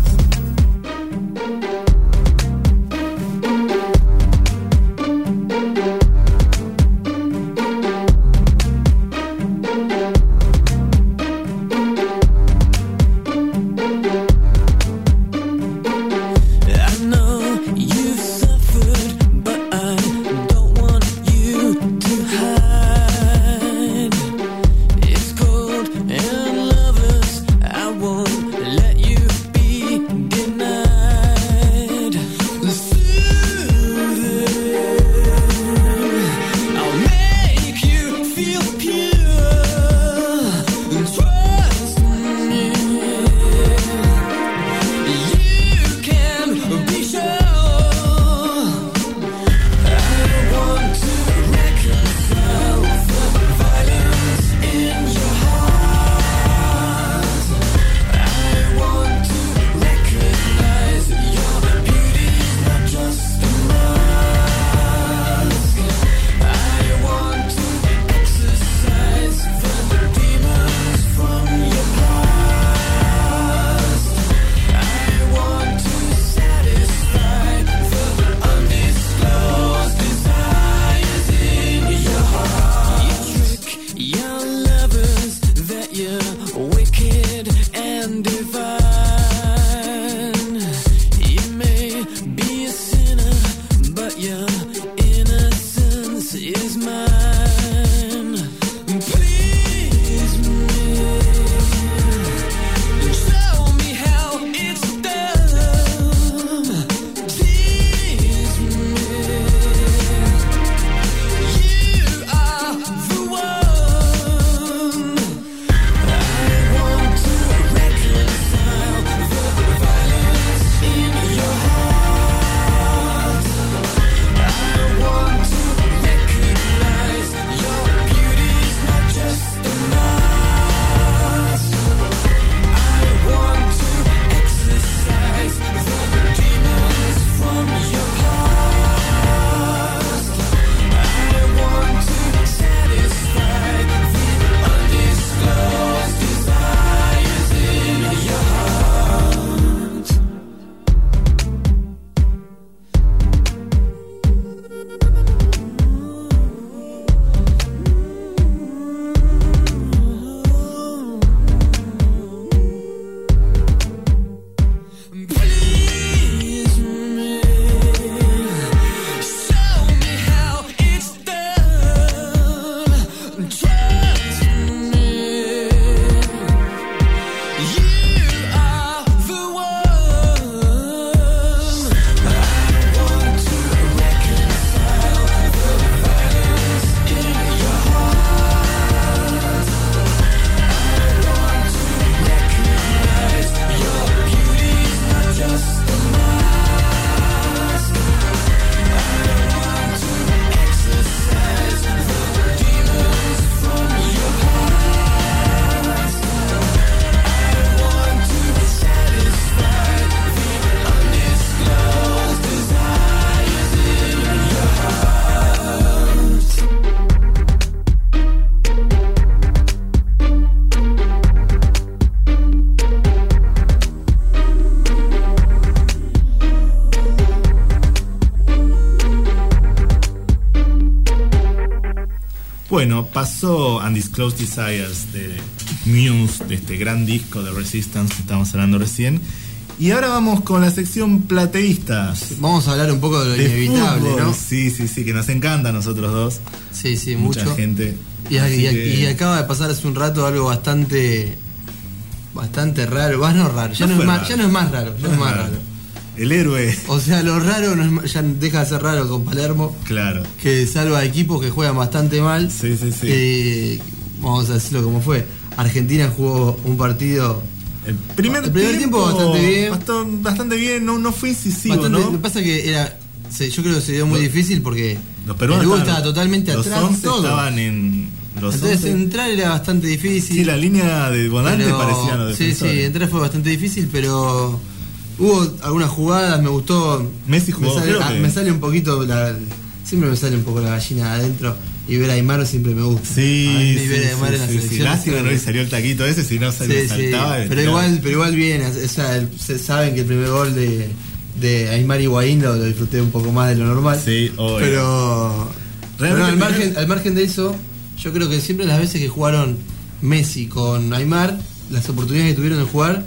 Speaker 1: Bueno, pasó Undisclosed Desires Muse, de este gran disco de Resistance que estábamos hablando recién. Y ahora vamos con la sección plateístas.
Speaker 2: Vamos a hablar un poco de lo inevitable,
Speaker 1: fútbol,
Speaker 2: ¿no?
Speaker 1: Sí, que nos encanta a nosotros dos.
Speaker 2: Sí,
Speaker 1: mucha
Speaker 2: mucho.
Speaker 1: Gente.
Speaker 2: Y acaba de pasar hace un rato algo bastante raro. No raro, ya no es más raro.
Speaker 1: El héroe.
Speaker 2: O sea, lo raro no es ya deja de ser raro con Palermo.
Speaker 1: Claro.
Speaker 2: Que salva a equipos que juegan bastante mal.
Speaker 1: Sí.
Speaker 2: Vamos a decirlo como fue. Argentina jugó un partido.
Speaker 1: El primer
Speaker 2: tiempo bastante bien.
Speaker 1: Bastante bien, no fue incisivo,
Speaker 2: bastante,
Speaker 1: ¿no?
Speaker 2: Lo que pasa que yo creo que se dio muy difícil porque
Speaker 1: los peruanos
Speaker 2: Perú estaba totalmente
Speaker 1: los
Speaker 2: atrás.
Speaker 1: 11 estaban en los
Speaker 2: entonces
Speaker 1: 11.
Speaker 2: Entrar era bastante difícil.
Speaker 1: Sí, la línea de volante parecía los defensores.
Speaker 2: Sí, entrar fue bastante difícil, pero hubo algunas jugadas, me gustó.
Speaker 1: Messi jugó,
Speaker 2: me sale un poquito siempre me sale un poco la gallina de adentro. Y ver a Aymar siempre me gusta.
Speaker 1: Sí,
Speaker 2: ver a Aymar en la selección.
Speaker 1: Lástima no le salió el taquito ese, si no se le saltaba.
Speaker 2: Pero igual bien, o sea, se saben que el primer gol de Aymar Higuaín lo disfruté un poco más de lo normal.
Speaker 1: Sí, obvio.
Speaker 2: Pero al margen de eso, yo creo que siempre las veces que jugaron Messi con Aymar, las oportunidades que tuvieron de jugar,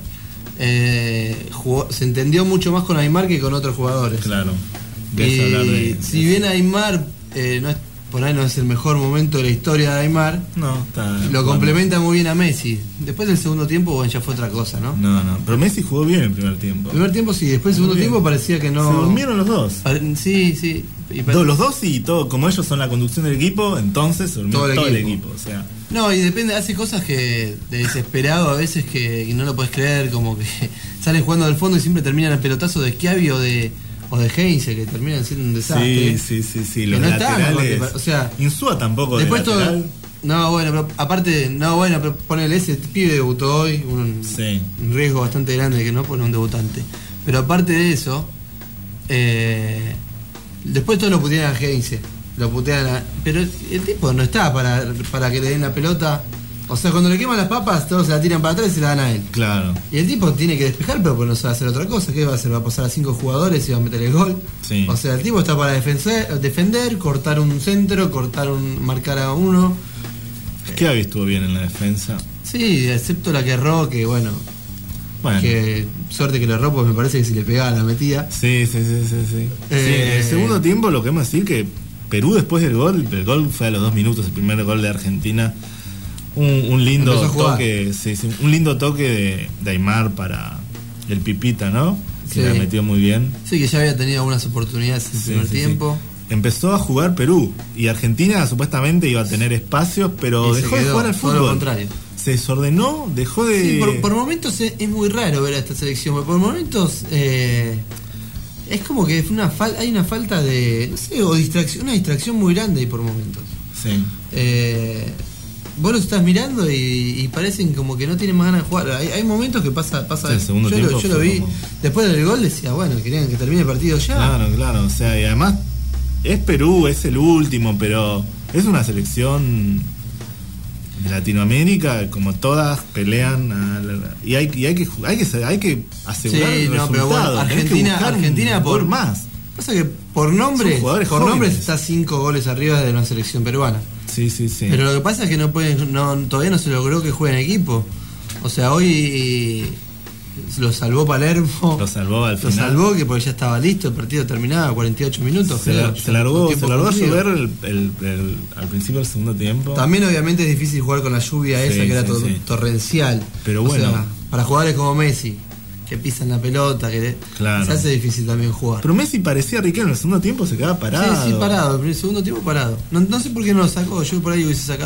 Speaker 2: se entendió mucho más con Aymar que con otros jugadores.
Speaker 1: Claro.
Speaker 2: Si bien Aymar por ahí no es el mejor momento de la historia de Aymar, lo complementa muy bien a Messi. Después del segundo tiempo, bueno, ya fue otra cosa, ¿no?
Speaker 1: No, pero Messi jugó bien el primer tiempo.
Speaker 2: El primer tiempo sí, después del segundo tiempo parecía que no.
Speaker 1: Se durmieron los dos.
Speaker 2: Sí.
Speaker 1: Los dos y todo, como ellos son la conducción del equipo, entonces se durmió todo el equipo. O sea.
Speaker 2: No, y depende, hace cosas que de desesperado a veces que no lo puedes creer, como que salen jugando del fondo y siempre terminan el pelotazo de Schiavi o de Heinze, que terminan siendo un desastre.
Speaker 1: Sí. Los no laterales.
Speaker 2: O sea,
Speaker 1: Insúa tampoco.
Speaker 2: Después de todo. No, bueno, pero aparte, pero ponele, ese pibe debutó hoy, un riesgo bastante grande de que no pone un debutante. Pero aparte de eso, después todos lo putean a Heinze. Pero el tipo no está para que le den la pelota. O sea, cuando le queman las papas, todos se la tiran para atrás y se la dan a él.
Speaker 1: Claro.
Speaker 2: Y el tipo tiene que despejar, pero pues no sabe hacer otra cosa. ¿Qué va a hacer? ¿Va a pasar a 5 jugadores y va a meter el gol?
Speaker 1: Sí.
Speaker 2: O sea, el tipo está para defender, cortar un centro, marcar a uno.
Speaker 1: Schiavi estuvo bien en la defensa.
Speaker 2: Sí, excepto la que erró, que bueno. Que suerte que lo erró, porque me parece que si le pegaba la metía.
Speaker 1: Sí. En el segundo tiempo, lo que vamos a decir que Perú, después del gol, el gol fue a los 2 minutos, el primer gol de Argentina. Un lindo toque, un lindo toque de Aymar para el Pipita, ¿no? Que la metió muy bien.
Speaker 2: Sí, que ya había tenido algunas oportunidades en el primer tiempo.
Speaker 1: Empezó a jugar Perú y Argentina supuestamente iba a tener espacios, pero dejó de jugar al fútbol.
Speaker 2: Todo lo contrario.
Speaker 1: Se desordenó, dejó de.
Speaker 2: Sí, por momentos es muy raro ver a esta selección, porque por momentos es como que hay una falta de, no sé, o una distracción muy grande ahí por momentos.
Speaker 1: Sí.
Speaker 2: Vos los estás mirando y parecen como que no tienen más ganas de jugar. Hay momentos que pasa
Speaker 1: el segundo tiempo
Speaker 2: yo lo vi como... Después del gol decía, bueno, querían que termine el partido ya.
Speaker 1: Claro, o sea, y además es Perú, es el último, pero es una selección de Latinoamérica, como todas pelean y hay que asegurar el resultado.
Speaker 2: Pero bueno, Argentina por
Speaker 1: más.
Speaker 2: Pasa que por nombres está 5 goles arriba de una selección peruana.
Speaker 1: Sí.
Speaker 2: Pero lo que pasa es que todavía no se logró que juegue en equipo. O sea, hoy lo salvó Palermo.
Speaker 1: Lo salvó al final.
Speaker 2: Lo salvó porque ya estaba listo, el partido terminaba, 48 minutos.
Speaker 1: Se largó a llover al principio del segundo tiempo.
Speaker 2: También obviamente es difícil jugar con la lluvia que era torrencial.
Speaker 1: Pero bueno.
Speaker 2: O sea, para jugadores como Messi, que pisan la pelota, se hace difícil también jugar.
Speaker 1: Pero Messi parecía riquero en el segundo tiempo, se quedaba parado.
Speaker 2: Sí, parado, el segundo tiempo parado. No sé por qué no lo sacó, yo por ahí hubiese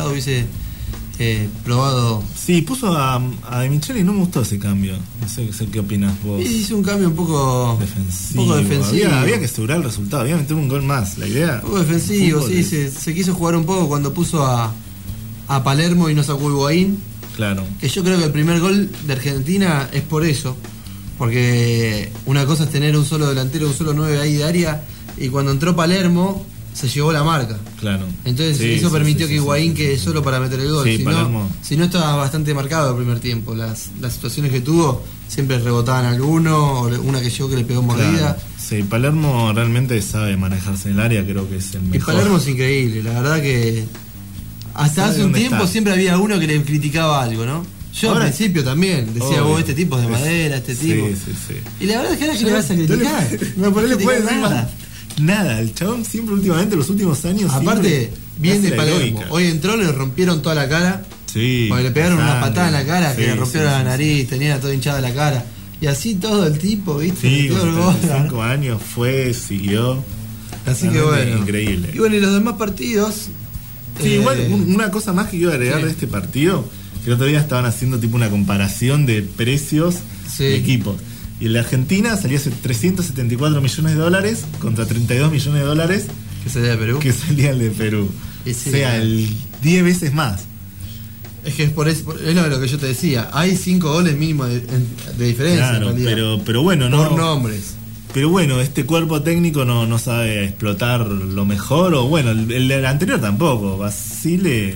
Speaker 2: probado.
Speaker 1: Sí, puso a De Micheli y no me gustó ese cambio. No sé qué opinas vos.
Speaker 2: Sí, hizo un cambio un poco defensivo.
Speaker 1: Había que asegurar el resultado, había que meter un gol más. La idea.
Speaker 2: Un poco defensivo, sí, se quiso jugar un poco cuando puso a Palermo y no sacó Higuaín.
Speaker 1: Claro.
Speaker 2: Que yo creo que el primer gol de Argentina es por eso. Porque una cosa es tener un solo delantero, un solo 9 ahí de área, y cuando entró Palermo se llevó la marca.
Speaker 1: Claro.
Speaker 2: Entonces eso permitió que Higuaín quede solo para meter el gol. Si no estaba bastante marcado el primer tiempo. Las situaciones que tuvo siempre rebotaban alguno, o una que yo que le pegó mordida.
Speaker 1: Claro. Sí, Palermo realmente sabe manejarse en el área, creo que es el mejor.
Speaker 2: Y Palermo es increíble, la verdad que hasta hace un tiempo siempre había uno que le criticaba algo, ¿no? Yo
Speaker 1: Ahora,
Speaker 2: al principio también decía,
Speaker 1: obvio.
Speaker 2: este tipo es de madera, este tipo.
Speaker 1: Sí.
Speaker 2: Y la verdad es que ahora que le vas a criticar.
Speaker 1: No, pero le
Speaker 2: criticar
Speaker 1: puedes decir nada. El chabón siempre últimamente, los últimos años.
Speaker 2: Aparte, bien de Palermo.
Speaker 1: Heroica.
Speaker 2: Hoy entró, le rompieron toda la cara.
Speaker 1: Sí.
Speaker 2: Porque le pegaron una patada en la cara, que le rompieron la
Speaker 1: sí.
Speaker 2: nariz, tenía todo hinchada la cara. Y así todo el tipo, ¿viste?
Speaker 1: Sí,
Speaker 2: Qué
Speaker 1: con
Speaker 2: orgullo.
Speaker 1: 35 años siguió.
Speaker 2: Así que
Speaker 1: Realmente
Speaker 2: bueno.
Speaker 1: increíble.
Speaker 2: Y bueno, y los demás partidos.
Speaker 1: Sí, igual una cosa más que quiero agregar
Speaker 2: sí.
Speaker 1: de este partido, que el otro día estaban haciendo tipo una comparación de precios de equipos. Y en la Argentina salía hace $374 millones contra $32 millones
Speaker 2: que salía de Perú.
Speaker 1: que salía el de Perú.
Speaker 2: Y sí,
Speaker 1: o sea, 10 veces más.
Speaker 2: Es que es lo que yo te decía. Hay 5 goles mínimo de diferencia.
Speaker 1: Claro,
Speaker 2: en realidad.
Speaker 1: pero bueno, no.
Speaker 2: Por nombres.
Speaker 1: Pero bueno, este cuerpo técnico no sabe explotar lo mejor, o bueno, el anterior tampoco. Basile.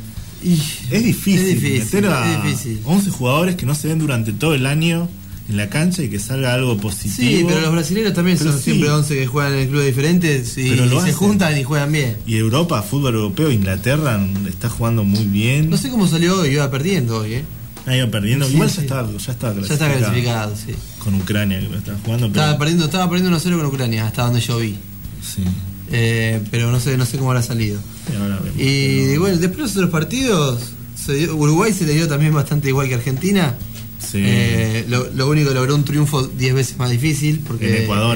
Speaker 1: Es difícil meter a 11 jugadores que no se ven durante todo el año en la cancha y que salga algo positivo.
Speaker 2: Sí, pero los brasileños también son siempre 11 que juegan en clubes diferentes y se juntan y juegan bien.
Speaker 1: Y Europa, fútbol europeo, Inglaterra está jugando muy bien.
Speaker 2: No sé cómo salió hoy, iba perdiendo hoy,
Speaker 1: iba perdiendo.
Speaker 2: Sí,
Speaker 1: igual
Speaker 2: sí.
Speaker 1: ya está
Speaker 2: clasificado, sí.
Speaker 1: Con Ucrania que lo está jugando. Pero...
Speaker 2: Estaba perdiendo 1-0 con Ucrania, hasta donde yo vi.
Speaker 1: Sí.
Speaker 2: Pero no sé cómo habrá salido. Y bueno, después de los otros partidos, Uruguay se le dio también bastante igual que Argentina.
Speaker 1: Sí.
Speaker 2: Lo único que logró un triunfo 10 veces más difícil, porque
Speaker 1: en Ecuador,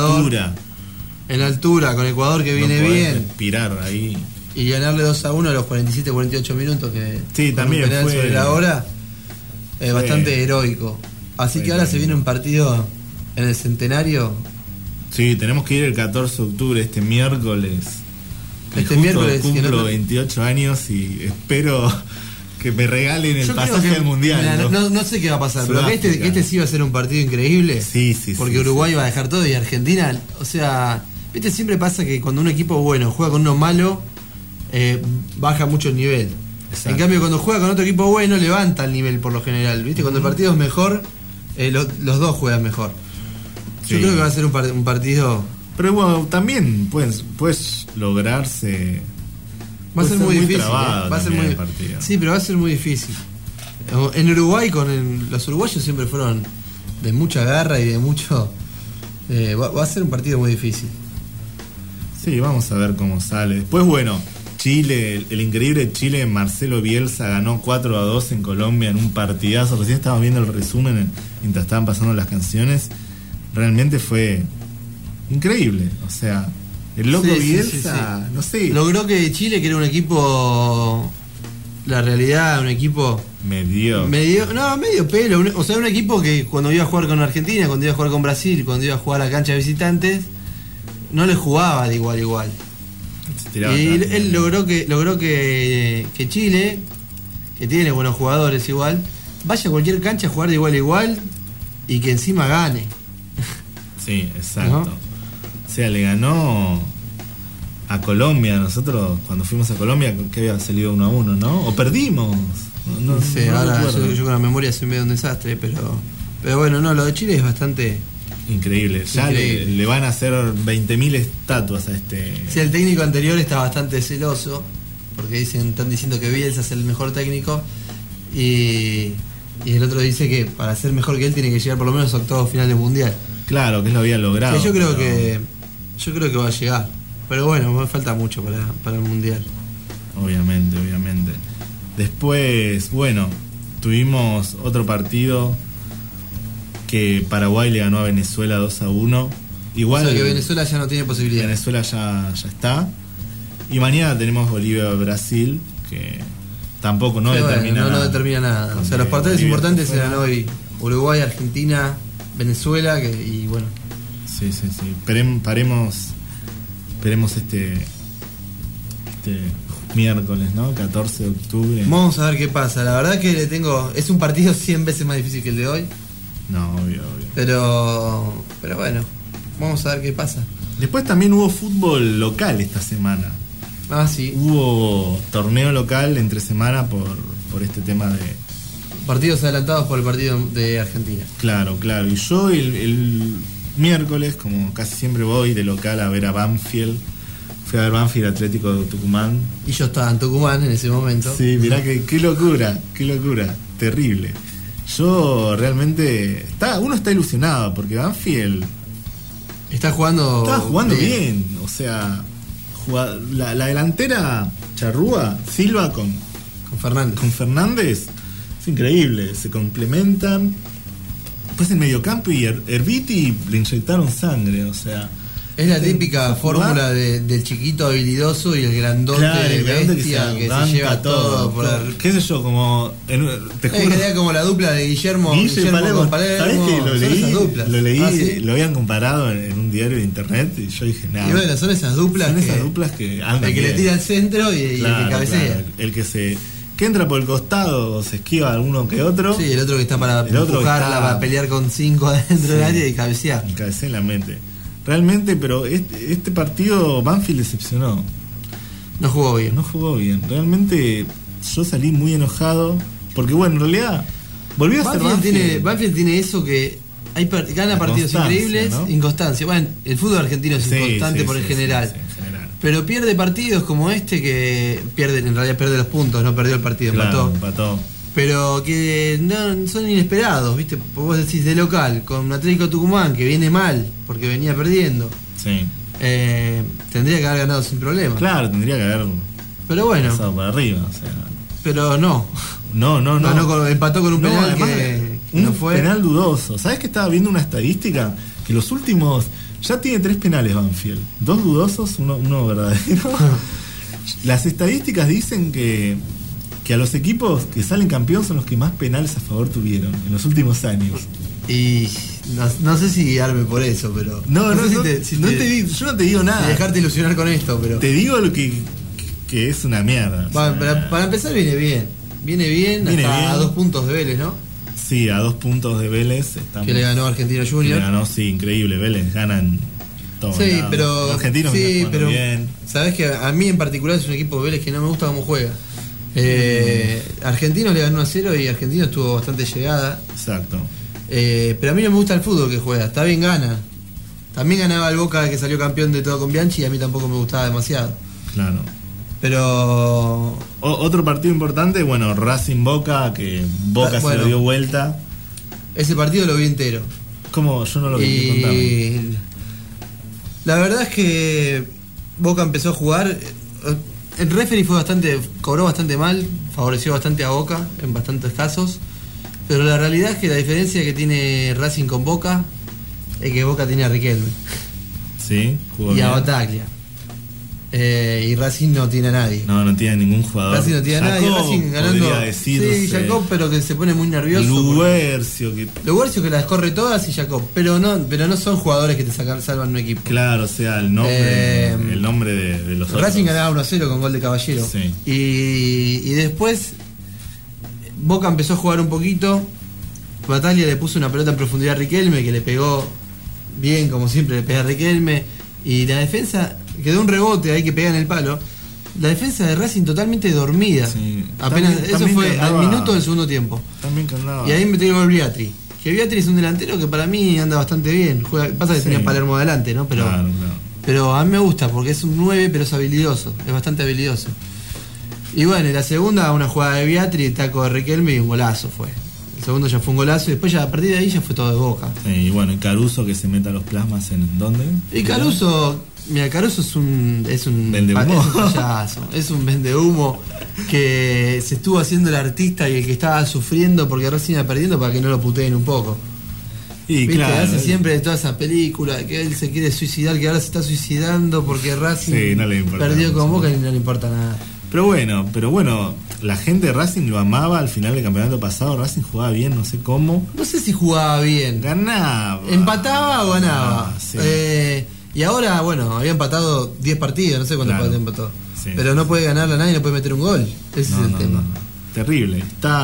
Speaker 2: en la altura, con Ecuador que viene bien,
Speaker 1: respirar ahí.
Speaker 2: Y ganarle 2-1 a los 47-48 minutos, que
Speaker 1: sí, también
Speaker 2: un penal
Speaker 1: fue
Speaker 2: sobre la hora, bastante heroico. Así que ahora se viene un partido en el Centenario.
Speaker 1: Sí, tenemos que ir el 14 de octubre, este miércoles.
Speaker 2: Miércoles
Speaker 1: cumplo 28 años y espero que me regalen el pasaje al Mundial.
Speaker 2: No sé qué va a pasar, pero que este sí va a ser un partido increíble.
Speaker 1: Sí.
Speaker 2: Porque Uruguay va a dejar todo y Argentina, o sea, viste, siempre pasa que cuando un equipo bueno juega con uno malo, baja mucho el nivel. Exacto. En cambio, cuando juega con otro equipo bueno, levanta el nivel por lo general. Viste, cuando el partido es mejor, los dos juegan mejor. Yo creo que va a ser un partido.
Speaker 1: Pero bueno, también puedes lograrse.
Speaker 2: Va a ser muy difícil.
Speaker 1: Va a ser muy partido.
Speaker 2: Sí, pero va a ser muy difícil. En Uruguay, los uruguayos siempre fueron de mucha garra y de mucho. Va a ser un partido muy difícil.
Speaker 1: Sí, vamos a ver cómo sale. Después, bueno, Chile, el increíble Chile, Marcelo Bielsa ganó 4-2 en Colombia en un partidazo. Recién estábamos viendo el resumen mientras estaban pasando las canciones. Realmente fue increíble. O sea, el loco Bielsa, no sé.
Speaker 2: Logró que Chile, que era un equipo, la realidad, un equipo medio pelo. O sea, un equipo que cuando iba a jugar con Argentina, cuando iba a jugar con Brasil, cuando iba a jugar a la cancha de visitantes, no le jugaba de igual a igual. Y él logró que Chile, que tiene buenos jugadores igual, vaya a cualquier cancha a jugar de igual a igual y que encima gane.
Speaker 1: Sí, exacto. O sea, le ganó a Colombia. Nosotros cuando fuimos a Colombia, que había salido 1-1, ¿no? O perdimos.
Speaker 2: No sé, ahora yo con la memoria soy medio un desastre, pero bueno, no, lo de Chile es bastante
Speaker 1: increíble. Ya le van a hacer 20.000 estatuas a este.
Speaker 2: Sí, el técnico anterior está bastante celoso, porque están diciendo que Bielsa es el mejor técnico y el otro dice que para ser mejor que él tiene que llegar por lo menos a octavos final del mundial.
Speaker 1: Claro, que él lo había logrado.
Speaker 2: Sí, yo creo que va a llegar. Pero bueno, me falta mucho para el mundial.
Speaker 1: Obviamente. Después, bueno, tuvimos otro partido que Paraguay le ganó a Venezuela 2-1. Igual.
Speaker 2: O sea que Venezuela ya no tiene posibilidad.
Speaker 1: Venezuela ya está. Y mañana tenemos Bolivia-Brasil, que tampoco no determina nada.
Speaker 2: No determina nada. O sea, los partidos importantes eran hoy Uruguay, Argentina, Venezuela, y bueno. Sí.
Speaker 1: Esperemos este miércoles, ¿no? 14 de octubre.
Speaker 2: Vamos a ver qué pasa. La verdad que es un partido 100 veces más difícil que el de hoy.
Speaker 1: No, obvio.
Speaker 2: Pero bueno, vamos a ver qué pasa.
Speaker 1: Después también hubo fútbol local esta semana.
Speaker 2: Ah, sí.
Speaker 1: Hubo torneo local entre semana por este tema de
Speaker 2: partidos adelantados por el partido de Argentina.
Speaker 1: Claro. Y yo el miércoles, como casi siempre voy de local a ver a Banfield. Fui a ver Banfield Atlético de Tucumán.
Speaker 2: Y yo estaba en Tucumán en ese momento.
Speaker 1: Sí, mirá qué locura. terrible. Yo realmente uno está ilusionado porque Banfield
Speaker 2: estaba jugando
Speaker 1: bien. O sea, la delantera Charrúa, Silva con Fernández es increíble, se complementan. Después en mediocampo y Erviti le inyectaron sangre, o sea,
Speaker 2: es la típica fórmula del chiquito habilidoso y el grandote de bestia que se lleva todo por
Speaker 1: qué sé yo, como te juro,
Speaker 2: que como la dupla de Guillermo
Speaker 1: Palermo.
Speaker 2: Con Palermo.
Speaker 1: ¿Sabés que lo leí?
Speaker 2: ¿Ah, sí?
Speaker 1: Lo habían comparado en un diario de internet y yo dije, nada.
Speaker 2: Y bueno, son esas duplas que
Speaker 1: andan
Speaker 2: el que le tira al centro y el que cabecea.
Speaker 1: El que entra por el costado o se esquiva alguno que otro.
Speaker 2: Sí, el otro que está para empujarla, para pelear con 5 adentro del área y cabecear.
Speaker 1: Y cabecea en la mente. Realmente, pero este partido Banfield decepcionó.
Speaker 2: No jugó bien.
Speaker 1: Realmente yo salí muy enojado. Porque bueno, en realidad volvió a ser
Speaker 2: Banfield tiene eso que gana partidos increíbles, ¿no? Inconstancia. Bueno, el fútbol argentino es inconstante por el general.
Speaker 1: En general.
Speaker 2: Pero pierde partidos como este que en realidad pierde los puntos, no perdió el partido,
Speaker 1: empató.
Speaker 2: Pero que no son inesperados, ¿viste? Vos decís de local, con Atlético Tucumán, que viene mal, porque venía perdiendo.
Speaker 1: Sí.
Speaker 2: Tendría que haber ganado sin problema.
Speaker 1: Claro, tendría que haber.
Speaker 2: Pero bueno.
Speaker 1: Pasado para arriba, o sea.
Speaker 2: Pero no.
Speaker 1: No.
Speaker 2: Empató con un penal
Speaker 1: además,
Speaker 2: que no fue.
Speaker 1: Penal dudoso. ¿Sabés que estaba viendo una estadística? Que los últimos. Ya tiene 3 penales Banfield. 2 dudosos, uno verdadero. Las estadísticas dicen que a los equipos que salen campeón son los que más penales a favor tuvieron en los últimos años.
Speaker 2: Y no sé si guiarme por eso, pero...
Speaker 1: yo no te digo nada.
Speaker 2: Dejarte ilusionar con esto, pero...
Speaker 1: Te digo lo que es una mierda.
Speaker 2: Para empezar viene bien. Viene bien a 2 puntos de Vélez, ¿no?
Speaker 1: Sí, a 2 puntos de Vélez.
Speaker 2: Que le ganó Argentino Junior.
Speaker 1: Le ganó, sí, increíble. Vélez ganan todo.
Speaker 2: Sí, pero...
Speaker 1: Los argentinos
Speaker 2: pero
Speaker 1: bien.
Speaker 2: Sabés que a mí en particular es un equipo de Vélez que no me gusta cómo juega. Argentinos le ganó 1-0 y Argentinos tuvo bastante llegada.
Speaker 1: Exacto.
Speaker 2: Pero a mí no me gusta el fútbol que juega. Está bien, gana. También ganaba el Boca que salió campeón de todo con Bianchi y a mí tampoco me gustaba demasiado.
Speaker 1: Claro.
Speaker 2: Pero...
Speaker 1: otro partido importante, bueno, Racing Boca, que Boca se lo dio vuelta.
Speaker 2: Ese partido lo vi entero.
Speaker 1: ¿Cómo? Yo no lo vi. Contame.
Speaker 2: La verdad es que Boca empezó a jugar... El referee cobró bastante mal, favoreció bastante a Boca en bastantes casos, pero la realidad es que la diferencia que tiene Racing con Boca es que Boca tiene a Riquelme.
Speaker 1: Sí, jugó
Speaker 2: y a Bataglia. Y Racing no tiene a nadie.
Speaker 1: No tiene ningún jugador.
Speaker 2: Racing no tiene a nadie. Racing ganando. Sí, Jacob, pero que se pone muy nervioso.
Speaker 1: Luguercio
Speaker 2: que las corre todas y Jacob, pero no son jugadores que te salvan un equipo.
Speaker 1: Claro, o sea, el nombre de los otros.
Speaker 2: Racing ganaba 1-0 con gol de Caballero.
Speaker 1: Sí.
Speaker 2: Y después Boca empezó a jugar un poquito. Bataglia le puso una pelota en profundidad a Riquelme, que le pegó bien, como siempre le pega a Riquelme. Y la defensa quedó un rebote ahí que pega en el palo. La defensa de Racing totalmente dormida. Sí. Apenas eso fue al minuto del segundo tiempo.
Speaker 1: También andaba.
Speaker 2: Y ahí metió el gol Beatri. Que Beatri es un delantero que para mí anda bastante bien. Pasa que tenía Palermo adelante, ¿no? Pero, claro. Pero a mí me gusta porque es un 9, pero es habilidoso. Es bastante habilidoso. Y bueno, en la segunda, una jugada de Beatri, taco de Riquelme y un golazo fue. El segundo ya fue un golazo y después ya a partir de ahí ya fue todo de Boca.
Speaker 1: Y bueno, y Caruso que se meta los plasmas en ¿dónde?
Speaker 2: Y Caruso es un
Speaker 1: vendehumo.
Speaker 2: Payaso, es un vendehumo que se estuvo haciendo el artista y el que estaba sufriendo porque Racing iba perdiendo para que no lo puteen un poco.
Speaker 1: Y
Speaker 2: ¿viste?
Speaker 1: Claro,
Speaker 2: hace siempre toda esa película que él se quiere suicidar, que ahora se está suicidando porque Racing perdió con Boca y no le importa nada.
Speaker 1: Pero bueno, la gente de Racing lo amaba al final del campeonato pasado. Racing jugaba bien, no sé cómo.
Speaker 2: No sé si jugaba bien.
Speaker 1: Ganaba.
Speaker 2: ¿Empataba o ganaba?
Speaker 1: Sí.
Speaker 2: Y ahora, bueno, había empatado 10 partidos, no sé cuántos partidos empató. Sí. Pero no puede ganarle a nadie, no puede meter un gol. Ese es el tema.
Speaker 1: Terrible.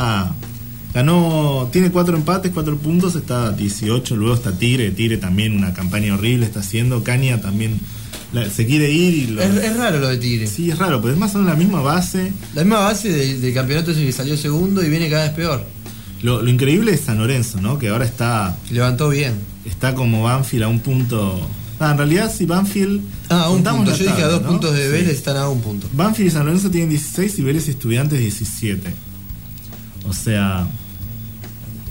Speaker 1: Tiene 4 empates, 4 puntos, está 18, luego está Tigre también una campaña horrible está haciendo, Caña también se quiere ir
Speaker 2: es raro lo de Tigre.
Speaker 1: Sí, es raro, pero es más o menos la misma base.
Speaker 2: La misma base del campeonato ese que salió segundo y viene cada vez peor.
Speaker 1: Lo increíble es San Lorenzo, ¿no? Que ahora
Speaker 2: levantó bien.
Speaker 1: Está como Banfield a un punto. En realidad si Banfield...
Speaker 2: a un punto, yo dije a 2 puntos de Vélez, están a un punto.
Speaker 1: Banfield y San Lorenzo tienen 16 y Vélez y Estudiantes 17. O sea...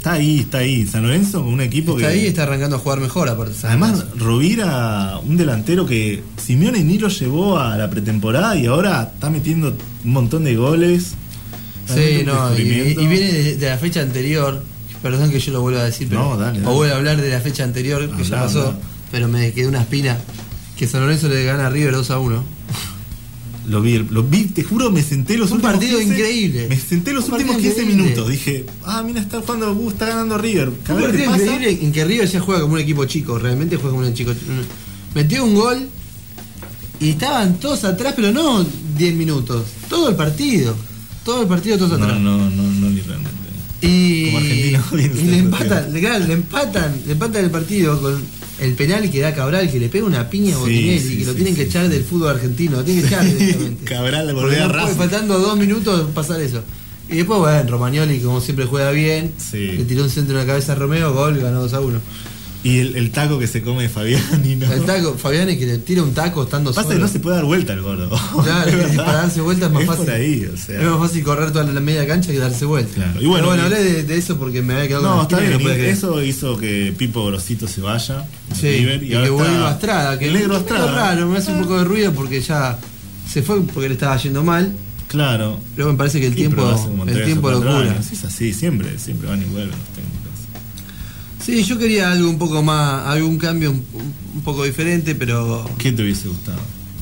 Speaker 1: está ahí. San Lorenzo con un equipo
Speaker 2: está ahí, está arrancando a jugar mejor aparte.
Speaker 1: Además, Rovira, un delantero que Simeone ni lo llevó a la pretemporada y ahora está metiendo un montón de goles.
Speaker 2: Sí, no, y viene de la fecha anterior. Perdón que yo lo vuelva a decir, pero
Speaker 1: no, dale.
Speaker 2: O vuelvo a hablar de la fecha anterior que ya pasó, pero me quedó una espina que San Lorenzo le gana a River 2-1.
Speaker 1: Lo vi, te juro, me senté los últimos
Speaker 2: partido 15, increíble.
Speaker 1: Me senté los últimos 15 minutos. Dije, mira, está jugando, está ganando River.
Speaker 2: Un partido increíble en que River ya juega como un equipo chico, realmente juega como un chico. Metió un gol y estaban todos atrás, pero no 10 minutos, todo el partido todos atrás.
Speaker 1: No, ni realmente.
Speaker 2: Y,
Speaker 1: como Argentina,
Speaker 2: y le empatan el partido con el penal que da Cabral, que le pega una piña a Botinelli, y que lo tienen que echar del fútbol argentino, lo tienen que echar directamente.
Speaker 1: Cabral le volvió a Racing.
Speaker 2: Faltando 2 minutos pasar eso. Y después, bueno, Romagnoli, como siempre juega bien, le tiró un centro en la cabeza a Romeo, gol, ganó 2-1.
Speaker 1: Y el taco que se come Fabiani, ¿no?
Speaker 2: El taco, Fabiani que le tira un taco estando
Speaker 1: solo. Pasa que no se puede dar vuelta el gordo.
Speaker 2: Claro, para darse vuelta es más fácil.
Speaker 1: Por ahí, o sea.
Speaker 2: Es más fácil correr toda la media cancha que darse vuelta.
Speaker 1: Claro.
Speaker 2: Y bueno, hablé de eso porque me había quedado
Speaker 1: con está bien, eso hizo que Pipo Grosito se vaya.
Speaker 2: Sí, River, y que vuelva Astrada, que
Speaker 1: el negro Astrada.
Speaker 2: Es raro, me hace un poco de ruido porque ya se fue porque le estaba yendo mal.
Speaker 1: Claro.
Speaker 2: Pero me parece que el tiempo lo cura.
Speaker 1: Es así, siempre van y vuelven los técnicos.
Speaker 2: Sí, yo quería algo un poco más, algún cambio un poco diferente, pero...
Speaker 1: ¿Qué te hubiese gustado?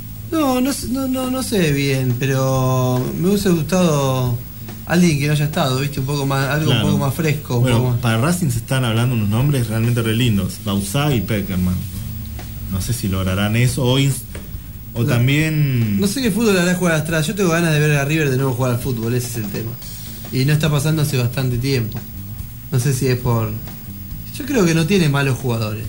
Speaker 2: No sé bien, pero me hubiese gustado alguien que no haya estado, ¿viste? Un poco más, algo un poco más fresco.
Speaker 1: Bueno, para Racing se están hablando unos nombres realmente re lindos, Bauzá y Peckerman. No sé si lograrán eso o también...
Speaker 2: No sé qué fútbol hará jugar Astrada. Yo tengo ganas de ver a River de nuevo jugar al fútbol, ese es el tema. Y no está pasando hace bastante tiempo. No sé si es por... Yo creo que no tiene malos jugadores.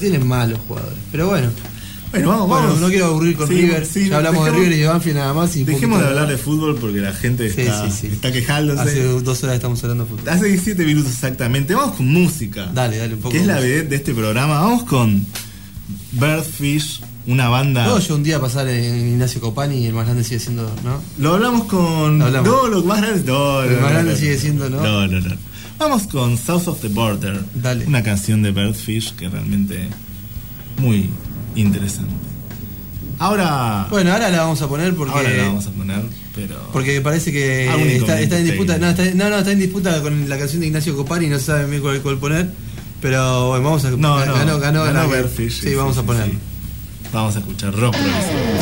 Speaker 2: Pero bueno. Vamos. No quiero aburrir con River. Ya hablamos de River y de Banfield nada más.
Speaker 1: Dejemos de hablar de fútbol porque la gente está quejándose.
Speaker 2: Hace 2 horas estamos hablando de fútbol.
Speaker 1: Hace 17 minutos exactamente. Vamos con música.
Speaker 2: Dale, un poco.
Speaker 1: Que es la vedette de este programa. Vamos con Birdfish, una banda.
Speaker 2: ¿Puedo yo un día pasar en Ignacio Copani y el más grande sigue siendo, no?
Speaker 1: Lo hablamos con. No, lo más grande.
Speaker 2: El más grande sigue siendo, ¿no?
Speaker 1: No. Vamos con South of the Border.
Speaker 2: Dale.
Speaker 1: Una canción de Birdfish que realmente muy interesante. Ahora la vamos a poner pero
Speaker 2: porque parece que está en disputa. Está en disputa con la canción de Ignacio Copani y no sabe bien cuál poner. Pero bueno, vamos a
Speaker 1: ganó Birdfish.
Speaker 2: Sí, vamos a ponerlo.
Speaker 1: Sí. Vamos a escuchar rock progresivo.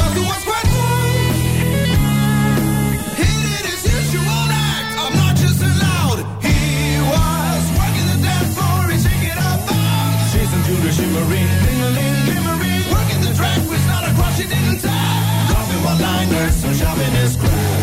Speaker 5: nothing was quite wrong. He did his usual act, obnoxious and loud. He was working the dance floor, he shaking it up out.
Speaker 3: Chasing through the shimmering,
Speaker 5: Ding-a-ling, glimmering, working the track with not a crush he didn't tag. Dropping one-liners, so shoving his crack.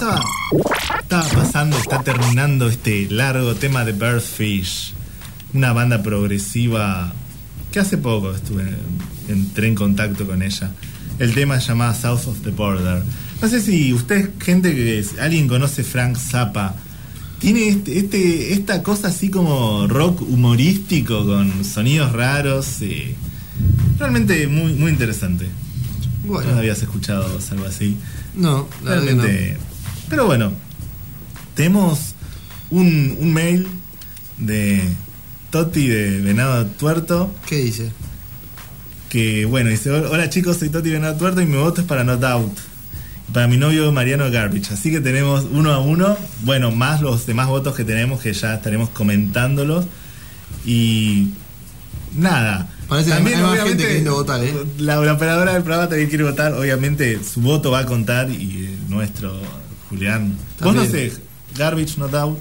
Speaker 1: estaba pasando, está terminando este largo tema de Birdfish, una banda progresiva que hace poco entré en contacto con ella. El tema se llama South of the Border. No sé si usted, alguien conoce Frank Zappa. Tiene esta cosa así como rock humorístico con sonidos raros. Realmente muy, muy interesante.
Speaker 2: Bueno.
Speaker 1: ¿No habías escuchado algo así?
Speaker 2: No,
Speaker 1: realmente no. Pero bueno, tenemos un mail de Toti de Venado Tuerto.
Speaker 2: ¿Qué dice?
Speaker 1: Que bueno, dice: hola chicos, soy Toti Venado Tuerto y mi voto es para No Doubt, para mi novio Mariano Garbage. Así que tenemos 1-1. Bueno, más los demás votos que tenemos, que ya estaremos comentándolos. Y nada,
Speaker 2: parece también hay más gente queriendo votar, ¿eh?
Speaker 1: La operadora del programa también quiere votar. Obviamente su voto va a contar. Y nuestro Julián también. Vos no sé, Garbage, No Doubt.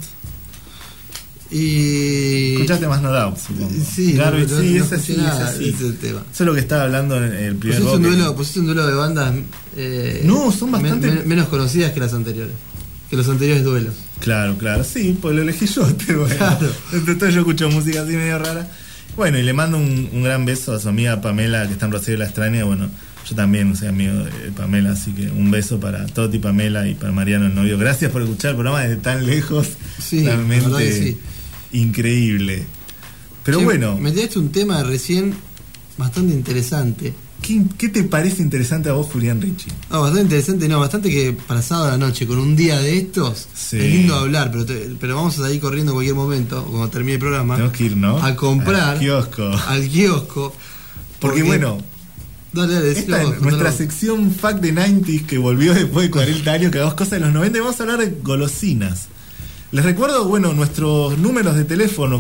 Speaker 2: Y
Speaker 1: escuchaste más No Doubt, supongo.
Speaker 2: Sí,
Speaker 1: Garbage,
Speaker 2: no,
Speaker 1: sí,
Speaker 2: no
Speaker 1: es así.
Speaker 2: Ese es el tema.
Speaker 1: Eso es lo que estaba hablando en el primer
Speaker 2: pusiste un duelo de bandas
Speaker 1: no, son bastante
Speaker 2: menos conocidas que las anteriores, que los anteriores duelos.
Speaker 1: Claro, sí, pues lo elegí yo, pero bueno.
Speaker 2: Claro.
Speaker 1: Entonces yo escucho música así medio rara. Bueno, y le mando un gran beso a su amiga Pamela, que está en Rosario La Extraña. Bueno, yo también soy amigo de Pamela, así que un beso para Toti, Pamela y para Mariano, el novio. Gracias por escuchar el programa desde tan lejos.
Speaker 2: Sí,
Speaker 1: realmente
Speaker 2: sí.
Speaker 1: Increíble. Pero bueno,
Speaker 2: me tiraste un tema recién bastante interesante.
Speaker 1: ¿Qué te parece interesante a vos, Julián Ricci?
Speaker 2: No, bastante interesante, bastante que para sábado a la noche, con un día de estos,
Speaker 1: sí.
Speaker 2: Es lindo hablar, pero vamos a ir corriendo en cualquier momento, cuando termine el programa.
Speaker 1: Tenemos que ir, ¿no?
Speaker 2: A comprar.
Speaker 1: Al kiosco. Porque bueno,
Speaker 2: dale,
Speaker 1: esta es nuestra sección Fact de 90s, que volvió después de 40 años, que hagamos cosas de los 90, y vamos a hablar de golosinas. Les recuerdo, bueno, nuestros números de teléfono,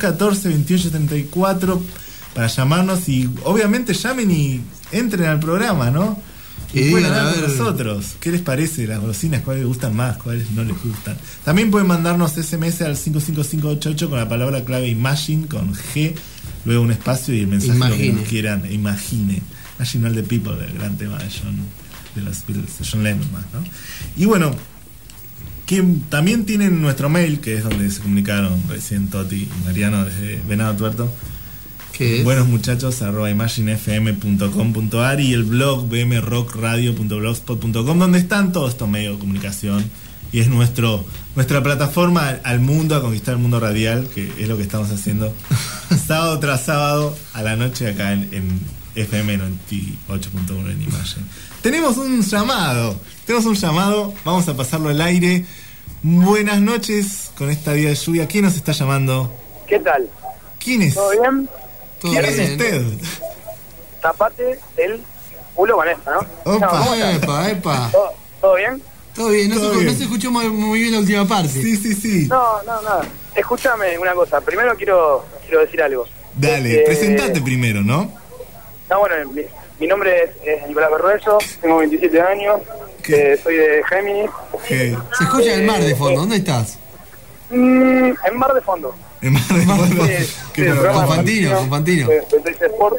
Speaker 1: 4214-2874, para llamarnos, y obviamente llamen y entren al programa, ¿no? Y pueden hablar con nosotros. ¿Qué les parece las golosinas? ¿Cuáles les gustan más? ¿Cuáles no les gustan? También pueden mandarnos SMS al 55588 con la palabra clave Imagine, con G, luego un espacio y el mensaje lo que nos quieran. Imagine the People, el gran tema de los Beatles, de John Lennon más, ¿no? Y bueno, que también tienen nuestro mail, que es donde se comunicaron recién Toti y Mariano desde Venado Tuerto. Buenos muchachos @imaginefm.com.ar y el blog bmrockradio.blogspot.com, donde están todos estos medios de comunicación, y es nuestra plataforma al mundo, a conquistar el mundo radial, que es lo que estamos haciendo sábado tras sábado a la noche acá en FM 98.1 en Imagen. Tenemos un llamado, vamos a pasarlo al aire. Buenas noches con esta día de lluvia. ¿Quién nos está llamando?
Speaker 6: ¿Qué tal?
Speaker 1: ¿Quién es?
Speaker 6: ¿Todo bien?
Speaker 1: ¿Quién es usted?
Speaker 6: Tapate el culo con esta, ¿no?
Speaker 2: Opa, epa.
Speaker 6: ¿Todo bien?
Speaker 2: Todo bien, no se escuchó muy bien la última parte.
Speaker 6: Sí. No, nada. Escúchame una cosa. Primero quiero decir algo.
Speaker 1: Dale, presentate primero, ¿no?
Speaker 6: No, bueno, mi nombre es Nicolás Berruello, tengo 27 años, soy de Géminis.
Speaker 2: Se escucha el mar de fondo, ¿dónde estás?
Speaker 6: En Mar de Fondo.
Speaker 1: En Mar de Fondo.
Speaker 2: Con Fantino.
Speaker 6: De Sport.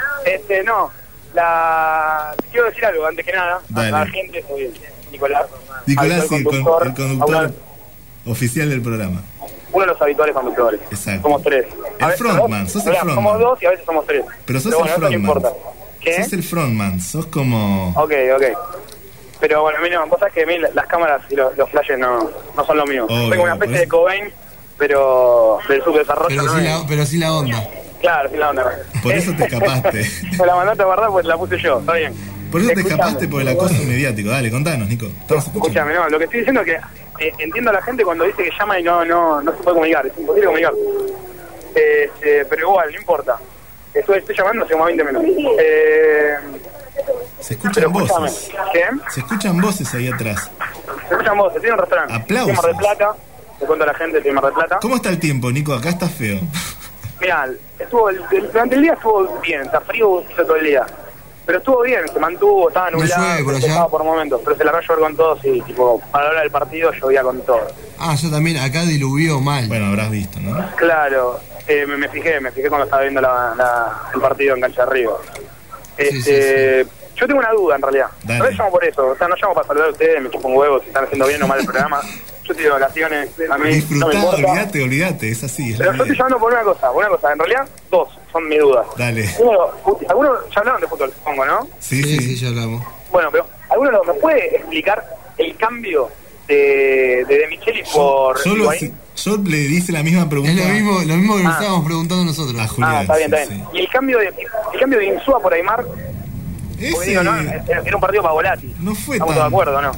Speaker 6: Quiero decir algo, antes que nada. A la gente, soy Nicolás.
Speaker 1: Nicolás, el conductor oficial del programa.
Speaker 6: Uno de los habituales conductores.
Speaker 1: Exacto.
Speaker 6: Somos tres.
Speaker 1: El frontman, sos el frontman.
Speaker 6: Somos dos y a veces somos tres.
Speaker 1: Pero sos el frontman. No importa. ¿Qué? Sos el frontman, sos como...
Speaker 6: Ok. Pero bueno, a mí no, vos sabés que a mí las cámaras y los flashes no son lo mío. Soy como una especie de Cobain, pero del subdesarrollo.
Speaker 2: Pero sí la onda.
Speaker 6: Claro, sí la onda.
Speaker 1: Por eso te escapaste.
Speaker 6: Me la mandaste a guardar pues la puse yo, está bien.
Speaker 1: Por eso te escapaste por el acoso mediático. Dale, contanos, Nico.
Speaker 6: Escúchame, no, lo que estoy diciendo es que entiendo a la gente cuando dice que llama y no se puede comunicar, es imposible comunicar. Pero igual, no importa. Estoy llamando hace como 20 minutos.
Speaker 1: Se escuchan voces.
Speaker 6: ¿Qué?
Speaker 1: Se escuchan voces ahí atrás.
Speaker 6: Se escuchan voces, tiene un restaurante.
Speaker 1: Aplausos.
Speaker 6: Tiene Mar del Plata, te cuento a la gente de Mar del Plata.
Speaker 1: ¿Cómo está el tiempo, Nico? Acá está feo.
Speaker 6: Mirá, durante el día estuvo bien, está frío todo el día. Pero estuvo bien, se mantuvo, estaba nublado, estaba por momentos, pero se la va a llover con todos y tipo, para la hora del partido llovía con todo.
Speaker 2: Yo también, acá diluvió mal.
Speaker 1: Bueno, habrás visto, ¿no?
Speaker 6: Claro, me fijé cuando estaba viendo el partido en Cancha de Río.
Speaker 2: Sí.
Speaker 6: Yo tengo una duda en realidad.
Speaker 1: Dale.
Speaker 6: No les llamo por eso, o sea, no llamo para saludar a ustedes, me chupo un huevo si están haciendo bien o mal el programa. Yo estoy de vacaciones, a mí
Speaker 1: Disfrutá,
Speaker 6: no me importa.
Speaker 1: olvídate, es así. Es
Speaker 6: Pero yo estoy llamando por una cosa, en realidad dos son mis dudas.
Speaker 1: Dale.
Speaker 6: Primero, algunos ya hablaron de fútbol, supongo, ¿no?
Speaker 2: Sí, ya hablamos.
Speaker 6: Bueno, pero ¿alguno me puede explicar el cambio de Micheli por Higuaín?
Speaker 1: Yo le hice la misma pregunta.
Speaker 2: Es lo mismo que nos estábamos preguntando nosotros.
Speaker 1: A Julián.
Speaker 6: Está bien.
Speaker 1: Sí.
Speaker 6: Y el cambio de Insúa por Aymar, porque digo, ¿no? Era un partido para Volati.
Speaker 1: No fue
Speaker 6: Estamos
Speaker 1: tan...
Speaker 6: todos de acuerdo, ¿no?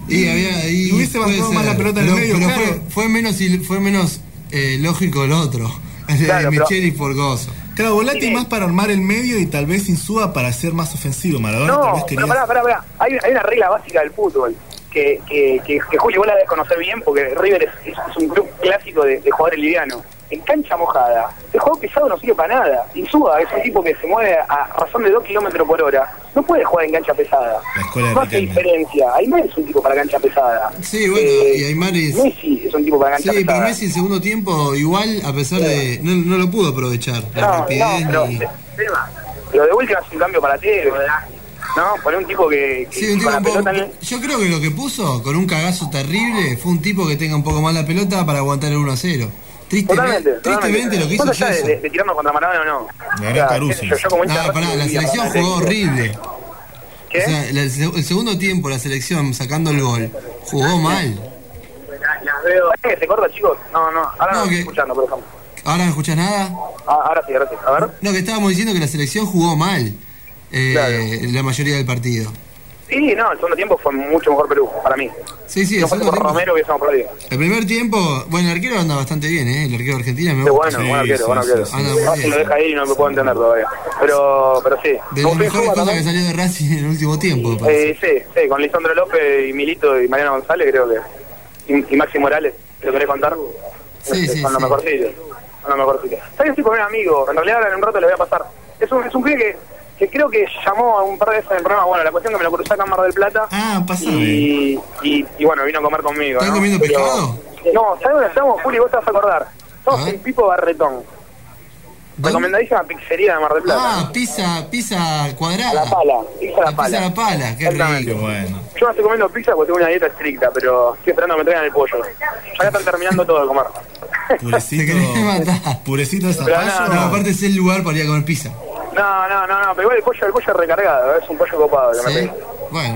Speaker 2: Y
Speaker 1: hubiese bajado más la pelota en el medio,
Speaker 2: pero
Speaker 1: claro.
Speaker 2: fue menos lógico el otro. El de
Speaker 6: Claro,
Speaker 2: Micheli por Gozo.
Speaker 1: Claro, Volati
Speaker 6: Sí.
Speaker 1: más para armar el medio y tal vez Insúa para ser más ofensivo. Maradona tal
Speaker 6: No,
Speaker 1: vez quería...
Speaker 6: pero pará. Hay una regla básica del fútbol que Julio vos la debes conocer bien porque River es un club clásico de jugadores livianos. En cancha mojada, el juego pesado no sirve para nada. Insúa es un tipo que se mueve a razón de 2 kilómetros por hora. No puede jugar en cancha pesada.
Speaker 1: La escuela de
Speaker 6: No hace
Speaker 1: Riquelme.
Speaker 6: diferencia. Aymar es un tipo para cancha pesada.
Speaker 2: Sí, bueno, y Aymar es...
Speaker 6: Messi es un tipo para cancha
Speaker 2: Sí,
Speaker 6: pesada.
Speaker 2: pero Messi en segundo tiempo igual, a pesar de... No lo pudo aprovechar. La rapidez
Speaker 6: pero de última es un cambio para Teo, ¿verdad? ¿No? Poner un tipo que
Speaker 2: Sí, un tipo
Speaker 6: con la
Speaker 2: un poco-
Speaker 6: pelota
Speaker 2: yo creo que lo que puso con un cagazo terrible fue un tipo que tenga un poco más la pelota para aguantar el 1-0. Tristemente lo que hizo
Speaker 6: Más allá
Speaker 2: fue eso.
Speaker 6: de tirarnos contra Maradona o no.
Speaker 1: Ganó Caruso.
Speaker 6: Yo como hincha
Speaker 2: No,
Speaker 6: de
Speaker 2: pará,
Speaker 6: Racing
Speaker 2: la
Speaker 6: vivía
Speaker 2: selección
Speaker 6: Maradona.
Speaker 2: jugó horrible.
Speaker 6: ¿Qué?
Speaker 2: O sea, el segundo tiempo, la selección sacando el gol, jugó mal.
Speaker 6: Las veo. ¿Se corta, chicos? No, ahora no
Speaker 2: No,
Speaker 6: estoy
Speaker 2: que-
Speaker 6: escuchando, por ejemplo.
Speaker 2: ¿Ahora no escuchás nada?
Speaker 6: Ahora sí. A ver.
Speaker 2: No, que estábamos diciendo que la selección jugó mal
Speaker 6: Claro.
Speaker 2: la mayoría del partido.
Speaker 6: Sí, no, el segundo tiempo fue mucho mejor Perú, para mí.
Speaker 2: Sí, el
Speaker 6: No fue
Speaker 2: segundo
Speaker 6: por
Speaker 2: tiempo.
Speaker 6: Romero que hubiésemos perdido.
Speaker 2: El primer tiempo, bueno, el arquero anda bastante bien, el arquero argentino me
Speaker 6: Qué
Speaker 2: gusta.
Speaker 6: bueno, bueno arquero.
Speaker 2: sí. Anda muy
Speaker 6: No,
Speaker 2: bien.
Speaker 6: si lo deja ahí no me puedo entender todavía. Pero sí.
Speaker 2: De las
Speaker 6: Como
Speaker 2: mejores
Speaker 6: Insúa
Speaker 2: cosas que
Speaker 6: también.
Speaker 2: salió de Racing en el último tiempo, me parece.
Speaker 6: Sí, con Lisandro López y Milito y Mariano González, creo que. Y Maxi Morales, ¿te querés contar?
Speaker 2: Sí,
Speaker 6: Con lo
Speaker 2: sí.
Speaker 6: mejorcito. ¿Sabes? Estoy con un amigo, en realidad ahora en un rato le voy a pasar. Es un pibe que creo que llamó un par de veces en el programa. Bueno, la cuestión que me lo crucé acá en Mar del Plata.
Speaker 1: Pásame.
Speaker 6: Y bueno, vino a comer conmigo.
Speaker 2: ¿Estás
Speaker 6: ¿no?
Speaker 2: comiendo
Speaker 6: Pero-
Speaker 2: pescado?
Speaker 6: No, ¿sabes dónde estamos, Juli? Vos te vas a acordar. Estamos
Speaker 2: A ver.
Speaker 6: en Pipo Barretón. Recomendadísima pizzería de Mar del Plata.
Speaker 2: Pizza cuadrada.
Speaker 6: La pala, pizza la
Speaker 2: La
Speaker 6: pala.
Speaker 2: pizza a la pala, qué
Speaker 6: Exactamente.
Speaker 1: Qué
Speaker 2: rico.
Speaker 1: bueno.
Speaker 6: Yo no estoy comiendo pizza porque tengo una dieta estricta, pero estoy esperando que me traigan el pollo. Ya están terminando todo de comer.
Speaker 1: Purecito.
Speaker 2: Te querés matar.
Speaker 1: Purecito de
Speaker 6: Pero
Speaker 1: zapallo.
Speaker 2: No, aparte es el lugar para ir a comer pizza.
Speaker 6: No, pero igual el pollo es recargado, es un pollo copado que me
Speaker 2: ¿Sí?
Speaker 6: pedí.
Speaker 2: Bueno.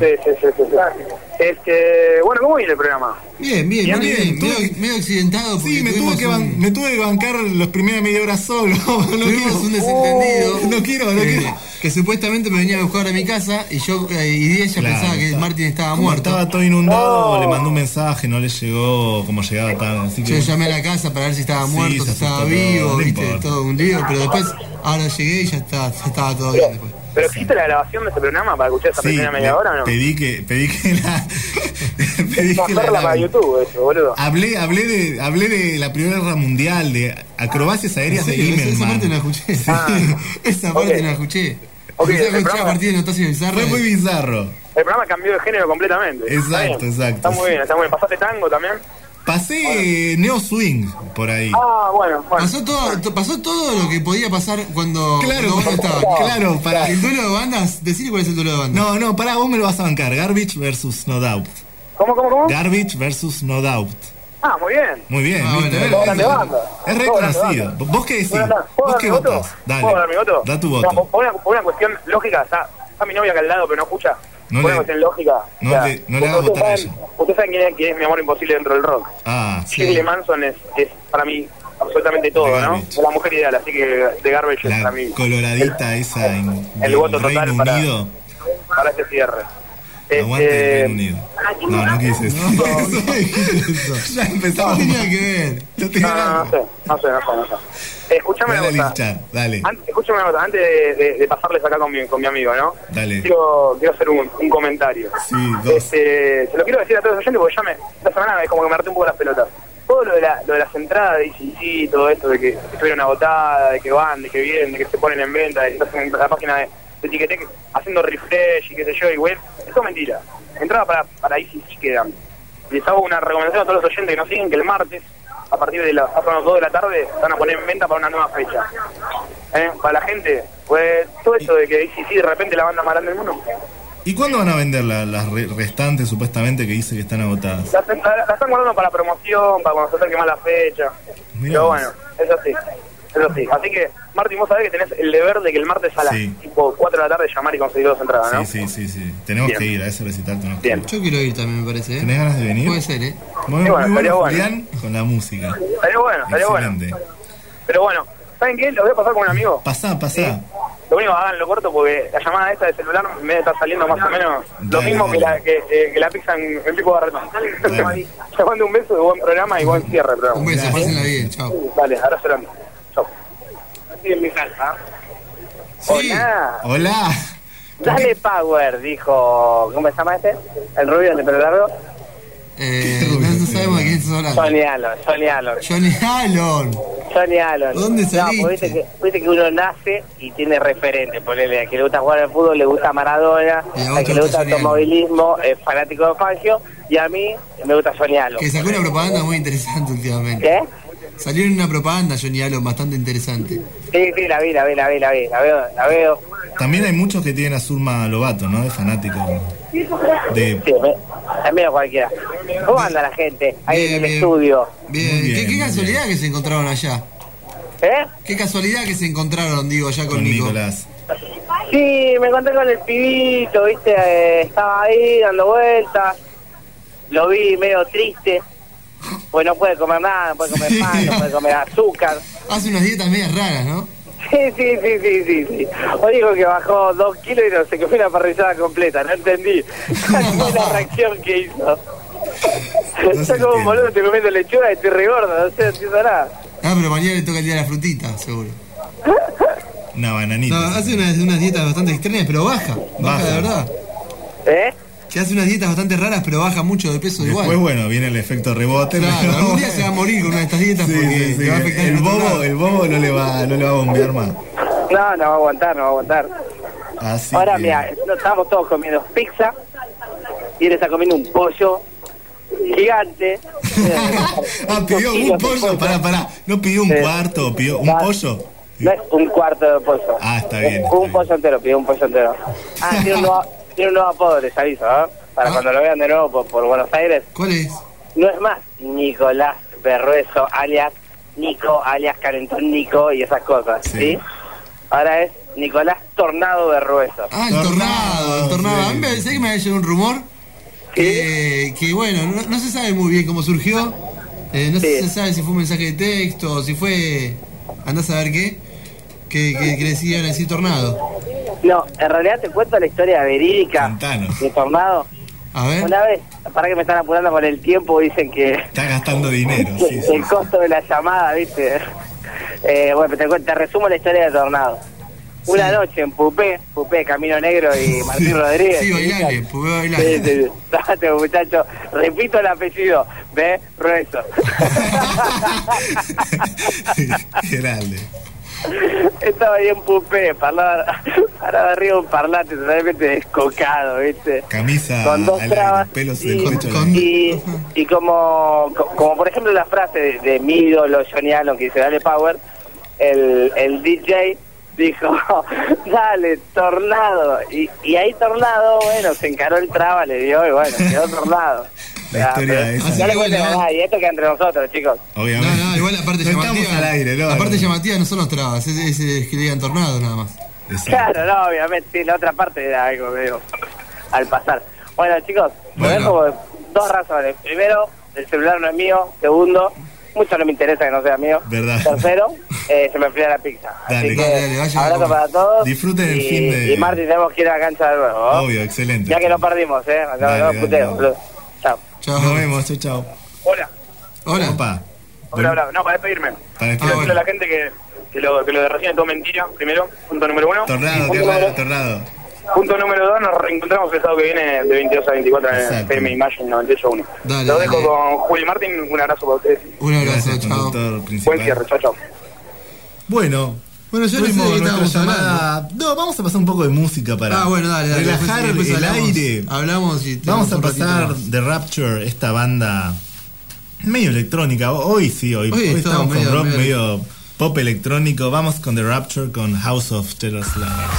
Speaker 6: Sí. Bueno, ¿cómo viene el programa?
Speaker 2: Bien,
Speaker 1: Bien,
Speaker 2: bien.
Speaker 1: bien.
Speaker 2: Medio accidentado porque
Speaker 1: Sí, me tuve que bancar los primeros media hora solo.
Speaker 2: tuvimos un desentendido.
Speaker 1: No quiero.
Speaker 2: Que supuestamente me venía a buscar a mi casa y yo y ella
Speaker 1: Claro,
Speaker 2: pensaba que
Speaker 1: está-
Speaker 2: Martín estaba
Speaker 1: Como
Speaker 2: muerto.
Speaker 1: estaba todo inundado, le mandó un mensaje, no le llegó como llegaba tan. Así que
Speaker 2: Yo llamé a la casa para ver si estaba
Speaker 1: Sí,
Speaker 2: muerto,
Speaker 1: se
Speaker 2: si estaba
Speaker 1: asustó
Speaker 2: vivo,
Speaker 1: todo, no
Speaker 2: viste,
Speaker 1: importa.
Speaker 2: todo un lío, pero después ahora llegué y ya estaba todo bien después.
Speaker 6: ¿Pero existe la grabación de este programa para escuchar esa
Speaker 1: sí,
Speaker 6: primera media hora o no?
Speaker 1: pedí que la. pedí
Speaker 6: Para
Speaker 1: que
Speaker 6: hacerla para YouTube, eso, boludo.
Speaker 1: Hablé de la Primera Guerra Mundial, de acrobacias aéreas de
Speaker 2: Sí, esa parte no la
Speaker 1: Immelman.
Speaker 2: escuché.
Speaker 6: Ah.
Speaker 2: Esa parte
Speaker 6: Ok.
Speaker 2: no la escuché.
Speaker 6: Ok,
Speaker 2: Empecé a
Speaker 6: el
Speaker 2: escuchar
Speaker 6: programa-
Speaker 2: a partir de Noticias Bizarras.
Speaker 1: Fue muy bizarro.
Speaker 6: El programa cambió de género completamente.
Speaker 1: Exacto,
Speaker 6: Está bien.
Speaker 1: exacto.
Speaker 6: Está muy bien, está muy bien. ¿Pasaste tango también?
Speaker 1: Pasé Neo Swing por ahí.
Speaker 6: Ah, bueno.
Speaker 2: Pasó todo lo que podía pasar cuando
Speaker 1: Claro,
Speaker 2: vos no estabas.
Speaker 1: claro, para.
Speaker 2: El duelo de bandas, decir cuál es el duelo de bandas.
Speaker 1: No, pará, vos me lo vas a bancar. Garbage versus No Doubt.
Speaker 6: ¿Cómo?
Speaker 1: Garbage versus No Doubt.
Speaker 6: Ah, muy bien.
Speaker 1: Muy bien,
Speaker 2: Ah,
Speaker 1: ¿viste?
Speaker 2: bueno,
Speaker 6: Todo grande banda.
Speaker 1: Es
Speaker 6: Todo grande
Speaker 1: reconocido.
Speaker 6: banda.
Speaker 1: ¿Vos qué decís?
Speaker 6: ¿Puedo
Speaker 1: ¿Vos
Speaker 6: dar
Speaker 1: qué
Speaker 6: mi voto?
Speaker 1: votás? Dale.
Speaker 6: ¿Puedo dar mi voto?
Speaker 1: Da tu
Speaker 6: No,
Speaker 1: voto.
Speaker 6: por una cuestión lógica, está mi novia acá al lado, pero no escucha.
Speaker 1: No
Speaker 6: Por
Speaker 1: le-
Speaker 6: una cuestión lógica.
Speaker 1: no
Speaker 6: o sea,
Speaker 1: le hagas
Speaker 6: ustedes
Speaker 1: votar a
Speaker 6: saben- Ustedes saben quién es mi amor imposible dentro del rock.
Speaker 1: Ah,
Speaker 6: Shirley Manson es para mí absolutamente todo,
Speaker 1: De
Speaker 6: ¿no?
Speaker 1: Garbage.
Speaker 6: Es la mujer ideal, así que de Garbage es para
Speaker 1: la
Speaker 6: mí
Speaker 1: coloradita esa en
Speaker 6: el voto
Speaker 1: Reino
Speaker 6: total para
Speaker 1: Unido.
Speaker 6: este cierre.
Speaker 1: Aguante el Reino Unido. No quise eso. Ya
Speaker 2: No
Speaker 1: empezamos.
Speaker 2: tenía que ver.
Speaker 1: Yo te
Speaker 6: No sé. Escúchame
Speaker 1: Dale a
Speaker 6: una cosa.
Speaker 1: linchar, dale.
Speaker 6: Escúchame una cosa, antes de pasarles acá con mi amigo, ¿no?
Speaker 1: Dale.
Speaker 6: Quiero hacer un comentario.
Speaker 1: Sí, dos.
Speaker 6: Se lo quiero decir a todos los oyentes porque esta semana es como que me harté un poco las pelotas. Todo lo de las entradas de ICC, todo esto de que estuvieron agotadas, de que van, de que vienen, de que se ponen en venta, de que estás en la página de Ticketek haciendo refresh y qué sé yo, y web, eso es mentira. Entradas para ICC quedan. Les hago una recomendación a todos los oyentes que nos siguen que el martes, a partir de las 2 de la tarde, van a poner en venta para una nueva fecha. Para la gente, Pues todo eso de que sí, de repente la banda más grande del mundo.
Speaker 1: ¿Y cuándo van a vender las restantes, supuestamente, que dice que están agotadas?
Speaker 6: La están guardando para promoción, para cuando se acerque más la fecha.
Speaker 1: Mirá
Speaker 6: Pero
Speaker 1: vos.
Speaker 6: bueno, eso sí. Así que, Martín, vos sabés que tenés el deber de que el martes a las tipo 4 de la tarde llamar y conseguir 2 entradas, ¿no?
Speaker 1: Sí. Tenemos que ir a ese recital.
Speaker 2: Yo quiero ir también, me parece.
Speaker 1: ¿Tenés ganas de venir?
Speaker 2: Puede ser,
Speaker 1: Muy
Speaker 6: bueno,
Speaker 1: bueno,
Speaker 6: bueno.
Speaker 1: Julián, con la música.
Speaker 6: Estaría bueno. Pero bueno, ¿saben qué? Lo voy a pasar con un amigo.
Speaker 1: Pasá.
Speaker 6: ¿Sí? Lo único, háganlo corto porque la llamada esta de celular me está saliendo más o menos lo mismo
Speaker 1: dale.
Speaker 6: que la pizza en Pico Barretón. Te mando un beso de buen programa y buen cierre, programa.
Speaker 2: Un beso, pásenla bien, chao.
Speaker 6: Dale, abrazo grande. Chao. Estoy en mi casa.
Speaker 2: Sí.
Speaker 1: Hola.
Speaker 6: Dale Power, dijo. ¿Cómo se llama este? El rubio de pelo largo.
Speaker 2: No sabemos de quién estás hablando.
Speaker 6: Johnny Allen.
Speaker 2: ¿Dónde saliste?
Speaker 6: No, pues viste que uno nace y tiene referentes. Ponele, a que le gusta jugar al fútbol, le gusta Maradona, a que le gusta el automovilismo, es fanático de Fangio, y a mí me gusta Johnny Allen.
Speaker 2: Que sacó una propaganda muy interesante últimamente.
Speaker 6: ¿Qué?
Speaker 2: Salió en una propaganda Johnny Allen bastante interesante.
Speaker 6: Sí, la veo.
Speaker 1: También hay muchos que tienen a Zulma Lobato, ¿no? De fanático.
Speaker 6: Sí, es medio cualquiera. ¿Cómo anda la gente ahí en el estudio?
Speaker 2: Bien. ¿Qué casualidad que se encontraron allá? Qué casualidad que se encontraron, digo, allá con Nico.
Speaker 1: Nicolás.
Speaker 6: Sí, me encontré con el pibito, viste, estaba ahí dando vueltas. Lo vi medio triste. Pues no puede comer nada, no puede comer pan, no puede comer azúcar.
Speaker 2: Hace unas dietas medias raras, ¿no?
Speaker 6: Sí. Hoy dijo que bajó 2 kilos y no se comió una parrillada completa, no entendí. ¿Cuál fue la reacción que hizo? Está como un boludo, estoy comiendo lechuga y estoy re gordo, no entiendo nada.
Speaker 2: Pero mañana le toca el día de la frutita, seguro.
Speaker 1: Una bananita.
Speaker 2: No, hace unas dietas bastante extrañas, pero baja de verdad. Que hace unas dietas bastante raras, pero baja mucho de peso igual.
Speaker 1: Después, bueno, viene el efecto rebote.
Speaker 2: Claro,
Speaker 1: pero...
Speaker 2: algún día se va a morir con una de estas dietas porque le va a afectar
Speaker 1: el bobo no le va a bombear más.
Speaker 6: No va a aguantar.
Speaker 1: Así
Speaker 6: ahora,
Speaker 1: que...
Speaker 6: mira, estábamos todos comiendo pizza y él está comiendo un pollo gigante.
Speaker 1: Pidió un pollo, pará. No pidió un cuarto, pidió un pollo.
Speaker 6: No es un cuarto de pollo.
Speaker 1: Está bien.
Speaker 6: Pollo entero, pidió un pollo entero. Tiene un nuevo apodo, les aviso, ¿eh? Para cuando lo vean de nuevo por Buenos Aires.
Speaker 2: ¿Cuál es?
Speaker 6: No es más Nicolás Berrueso, alias Nico, alias Calentón Nico y esas cosas, ¿sí? Ahora es Nicolás Tornado Berrueso.
Speaker 2: El Tornado.
Speaker 1: Sí.
Speaker 2: A mí me parece que me ha llegado un rumor que bueno, no se sabe muy bien cómo surgió. No se sabe si fue un mensaje de texto o si fue... andás a ver qué. Que le decían decir Tornado. No,
Speaker 6: en realidad te cuento la historia verídica de Tornado.
Speaker 2: A ver.
Speaker 6: Una vez, para que me están apurando con el tiempo, dicen que...
Speaker 1: Está gastando dinero, sí.
Speaker 6: El costo de la llamada, ¿viste? Bueno, te resumo la historia de Tornado. Una noche en Pupé, Camino Negro y Martín Rodríguez.
Speaker 2: Sí, bailale, Pupé bailale.
Speaker 6: Sí. Date, muchacho. Repito el apellido. Berrueso.
Speaker 1: Grande.
Speaker 6: Estaba ahí en Pupé, parado arriba de un parlante totalmente descocado, ¿viste?
Speaker 1: Camisa
Speaker 6: con 2 trabas
Speaker 1: pelos del pecho.
Speaker 6: Y como por ejemplo la frase de mi ídolo Johnny Allen que dice dale Power, el DJ dijo dale Tornado y ahí Tornado, bueno, se encaró el traba, le dio y bueno, quedó Tornado.
Speaker 1: La historia esa.
Speaker 6: No le cuenten nada, y esto queda entre nosotros, chicos.
Speaker 1: Obviamente.
Speaker 2: No, igual la parte
Speaker 1: no
Speaker 2: llamativa.
Speaker 1: Estamos al aire, ¿no?
Speaker 2: La parte llamativa no son los trabas, es que le digan Tornado nada más.
Speaker 1: Exacto.
Speaker 6: Claro, no, obviamente, sí, la otra parte era algo medio al pasar. Bueno, chicos, lo dejo por 2 razones. Primero, el celular no es mío. Segundo, mucho no me interesa que no sea mío.
Speaker 1: ¿Verdad?
Speaker 6: Tercero, se me enfría la pizza.
Speaker 1: Dale,
Speaker 6: así que
Speaker 2: vaya
Speaker 6: abrazo para todos.
Speaker 1: Disfruten el fin de...
Speaker 6: Y Martín, tenemos que ir a la cancha de nuevo, ¿no?
Speaker 1: Obvio, excelente.
Speaker 6: Ya que no perdimos, acá no puteo. Chao.
Speaker 1: Nos vemos, chao.
Speaker 6: Hola.
Speaker 1: Opa.
Speaker 6: Hola. No, para despedirme. Quiero decirle a la gente que lo de recién es todo mentira, primero, punto número 1.
Speaker 1: Tornado.
Speaker 6: Punto número 2, nos reencontramos el sábado que viene de 22 a 24 en el FM Imagine 98.1. Lo dejo con Juli Martín, un abrazo para ustedes.
Speaker 2: Un abrazo, chao.
Speaker 6: Buen cierre, chao.
Speaker 2: Bueno, yo no sé de qué estábamos hablando.
Speaker 1: No, vamos a pasar un poco de música para
Speaker 2: dale.
Speaker 1: relajar el aire.
Speaker 2: Hablamos y
Speaker 1: vamos a pasar The Rapture, esta banda medio electrónica. Hoy estamos con rock pop electrónico. Vamos con The Rapture con House of Jealous Lovers.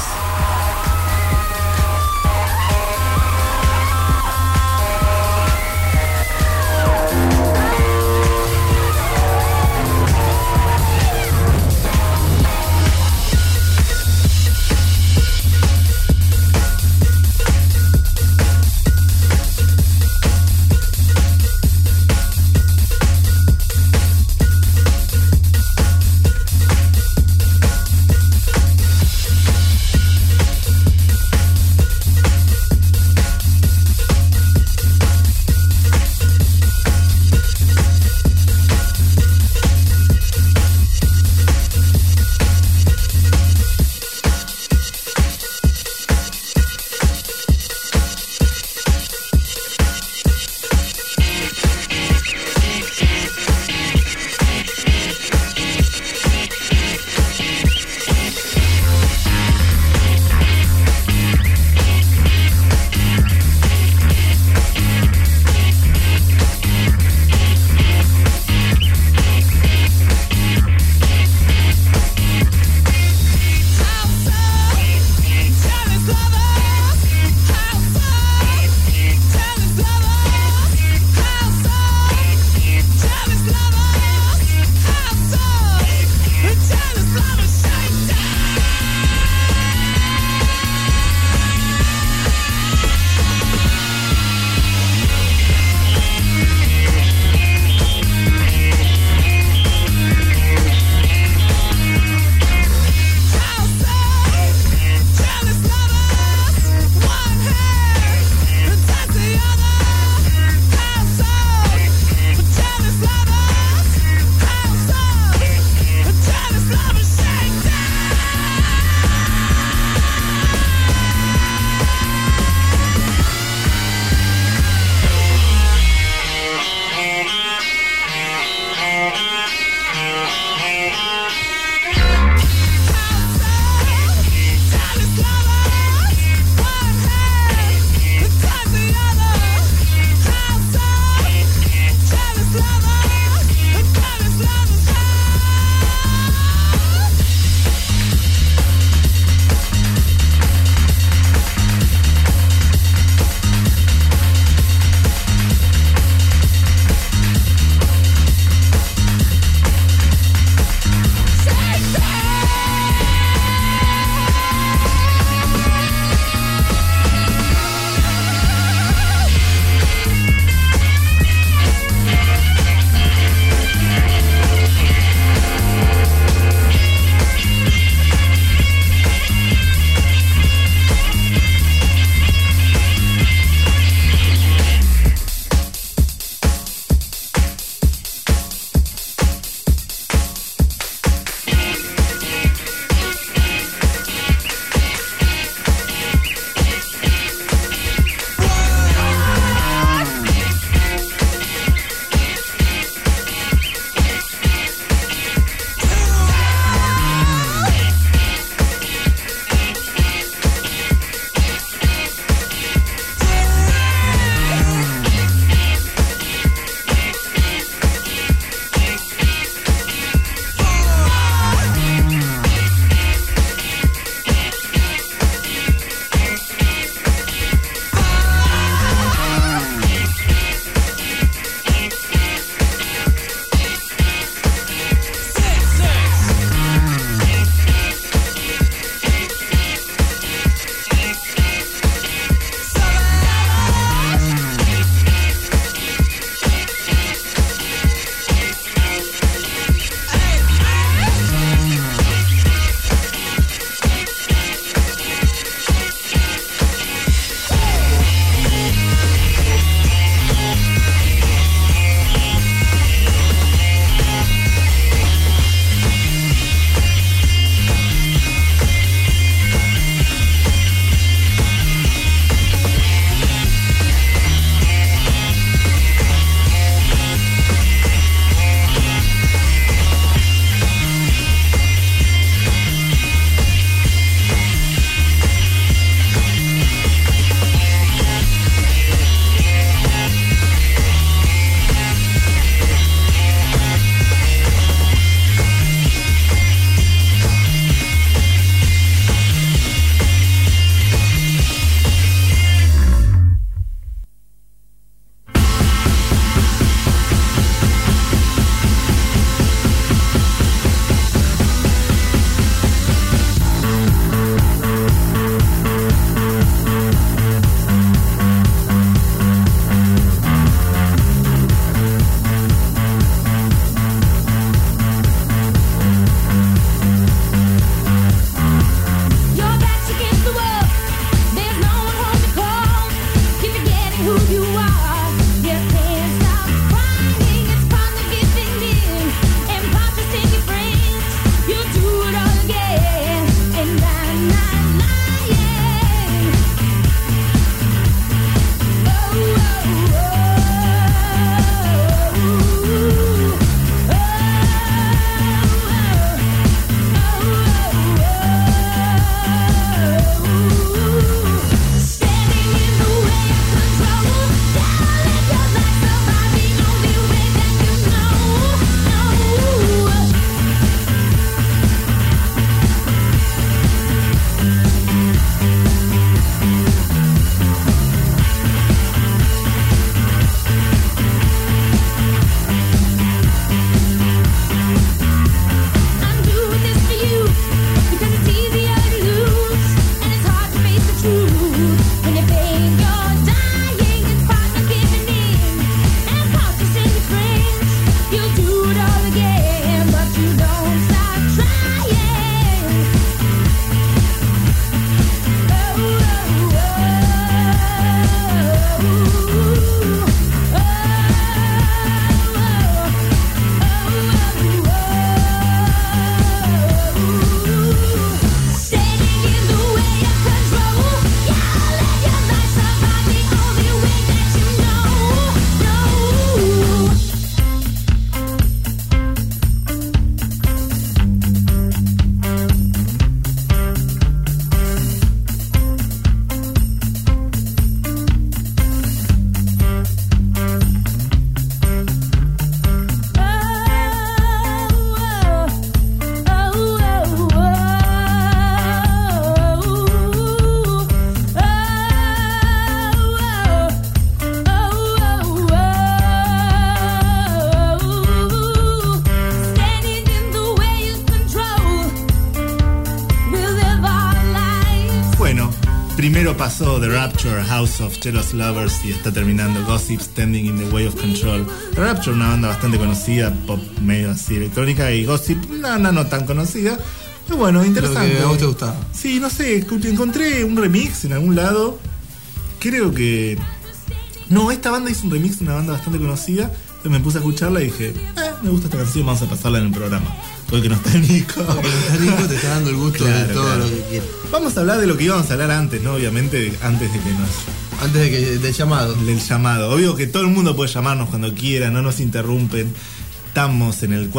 Speaker 1: primero pasó The Rapture, House of Jealous Lovers, y está terminando Gossip, Standing in the Way of Control. The Rapture, una banda bastante conocida, pop medio así electrónica, y Gossip, no tan conocida. Pero bueno, interesante.
Speaker 2: Lo que a vos te gustaba.
Speaker 1: Sí, no sé, encontré un remix en algún lado. Creo que... No, esta banda hizo un remix de una banda bastante conocida. Entonces me puse a escucharla y dije, me gusta esta canción, vamos a pasarla en el programa. Porque no está Nico.
Speaker 2: Porque no está Nico, te está dando el gusto de todo lo que quieres.
Speaker 1: Vamos a hablar de lo que íbamos a hablar antes, ¿no? Obviamente, antes de que nos...
Speaker 2: Antes del llamado.
Speaker 1: Del llamado. Obvio que todo el mundo puede llamarnos cuando quiera, no nos interrumpen. Estamos en el